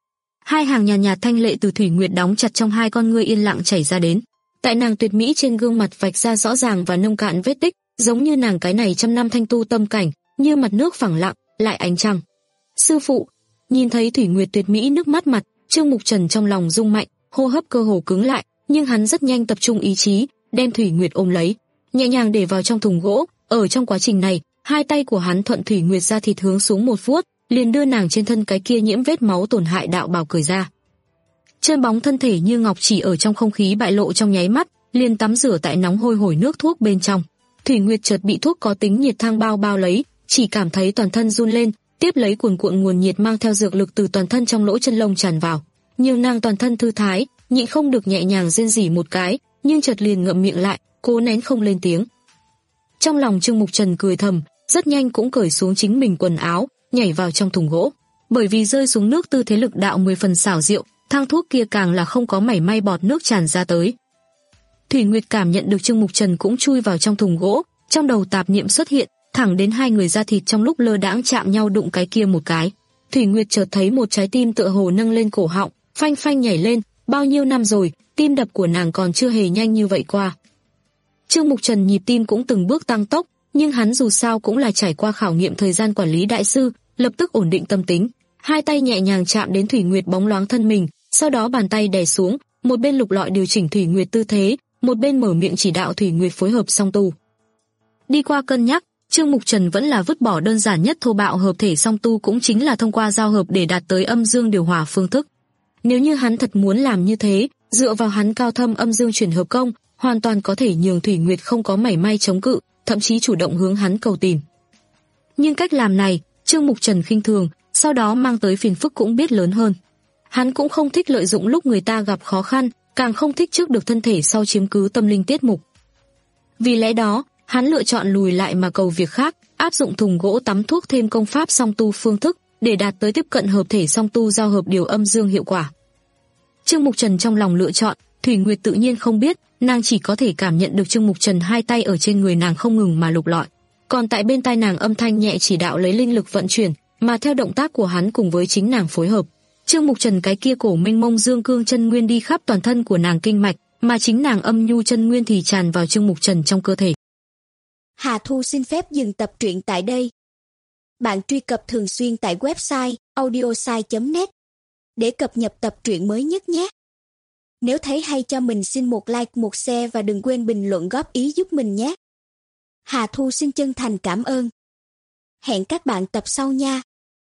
Hai hàng nhàn nhạt, nhạt thanh lệ từ Thủy Nguyệt đóng chặt trong hai con ngươi yên lặng chảy ra đến. Tại nàng tuyệt mỹ trên gương mặt vạch ra rõ ràng và nông cạn vết tích, giống như nàng cái này trăm năm thanh tu tâm cảnh, như mặt nước phẳng lặng, lại ánh trăng. Sư phụ, nhìn thấy Thủy Nguyệt tuyệt mỹ nước mắt mặt, Trương Mục Trần trong lòng rung mạnh, hô hấp cơ hồ cứng lại, nhưng hắn rất nhanh tập trung ý chí, đem Thủy Nguyệt ôm lấy, nhẹ nhàng để vào trong thùng gỗ. Ở trong quá trình này, hai tay của hắn thuận Thủy Nguyệt ra thịt hướng xuống một vuốt, liền đưa nàng trên thân cái kia nhiễm vết máu tổn hại đạo bào cởi ra. Trơn bóng thân thể như ngọc chỉ ở trong không khí bại lộ trong nháy mắt, liền tắm rửa tại nóng hôi hổi nước thuốc bên trong. Thủy Nguyệt chợt bị thuốc có tính nhiệt thang bao bao lấy, chỉ cảm thấy toàn thân run lên, tiếp lấy cuồn cuộn nguồn nhiệt mang theo dược lực từ toàn thân trong lỗ chân lông tràn vào. Nhiều nàng toàn thân thư thái, nhịn không được nhẹ nhàng rên rỉ một cái, nhưng chợt liền ngậm miệng lại, cố nén không lên tiếng. Trong lòng Trương Mục Trần cười thầm, rất nhanh cũng cởi xuống chính mình quần áo, nhảy vào trong thùng gỗ. Bởi vì rơi xuống nước tư thế lực đạo mười phần xảo diệu, thang thuốc kia càng là không có mảy may bọt nước tràn ra tới. Thủy Nguyệt cảm nhận được Trương Mục Trần cũng chui vào trong thùng gỗ, trong đầu tạp niệm xuất hiện, thẳng đến hai người da thịt trong lúc lơ đãng chạm nhau đụng cái kia một cái. Thủy Nguyệt chợt thấy một trái tim tựa hồ nâng lên cổ họng, phanh phanh nhảy lên, bao nhiêu năm rồi, tim đập của nàng còn chưa hề nhanh như vậy qua. Trương Mục Trần nhịp tim cũng từng bước tăng tốc, nhưng hắn dù sao cũng là trải qua khảo nghiệm thời gian quản lý đại sư, lập tức ổn định tâm tính, hai tay nhẹ nhàng chạm đến Thủy Nguyệt bóng loáng thân mình, sau đó bàn tay đè xuống, một bên lục lọi điều chỉnh Thủy Nguyệt tư thế, một bên mở miệng chỉ đạo Thủy Nguyệt phối hợp song tu. Đi qua cân nhắc, Trương Mục Trần vẫn là vứt bỏ đơn giản nhất thô bạo hợp thể song tu, cũng chính là thông qua giao hợp để đạt tới âm dương điều hòa phương thức. Nếu như hắn thật muốn làm như thế, dựa vào hắn cao thâm âm dương chuyển hợp công, hoàn toàn có thể nhường Thủy Nguyệt không có mảy may chống cự, thậm chí chủ động hướng hắn cầu tìm. Nhưng cách làm này, Trương Mục Trần khinh thường, sau đó mang tới phiền phức cũng biết lớn hơn. Hắn cũng không thích lợi dụng lúc người ta gặp khó khăn, càng không thích trước được thân thể sau chiếm cứ tâm linh tiết mục. Vì lẽ đó, hắn lựa chọn lùi lại mà cầu việc khác, áp dụng thùng gỗ tắm thuốc thêm công pháp song tu phương thức để đạt tới tiếp cận hợp thể song tu giao hợp điều âm dương hiệu quả. Trương Mục Trần trong lòng lựa chọn, Thủy Nguyệt tự nhiên không biết, nàng chỉ có thể cảm nhận được Trương Mục Trần hai tay ở trên người nàng không ngừng mà lục lọi, còn tại bên tai nàng âm thanh nhẹ chỉ đạo lấy linh lực vận chuyển, mà theo động tác của hắn cùng với chính nàng phối hợp. Trương Mục Trần cái kia cổ mênh mông dương cương chân nguyên đi khắp toàn thân của nàng kinh mạch, mà chính nàng âm nhu chân nguyên thì tràn vào Trương Mục Trần trong cơ thể. Hà Thu xin phép dừng tập truyện tại đây. Bạn truy cập thường xuyên tại website audiosai chấm net để cập nhật tập truyện mới nhất nhé. Nếu thấy hay cho mình xin một like, một share và đừng quên bình luận góp ý giúp mình nhé. Hà Thu xin chân thành cảm ơn. Hẹn các bạn tập sau nha.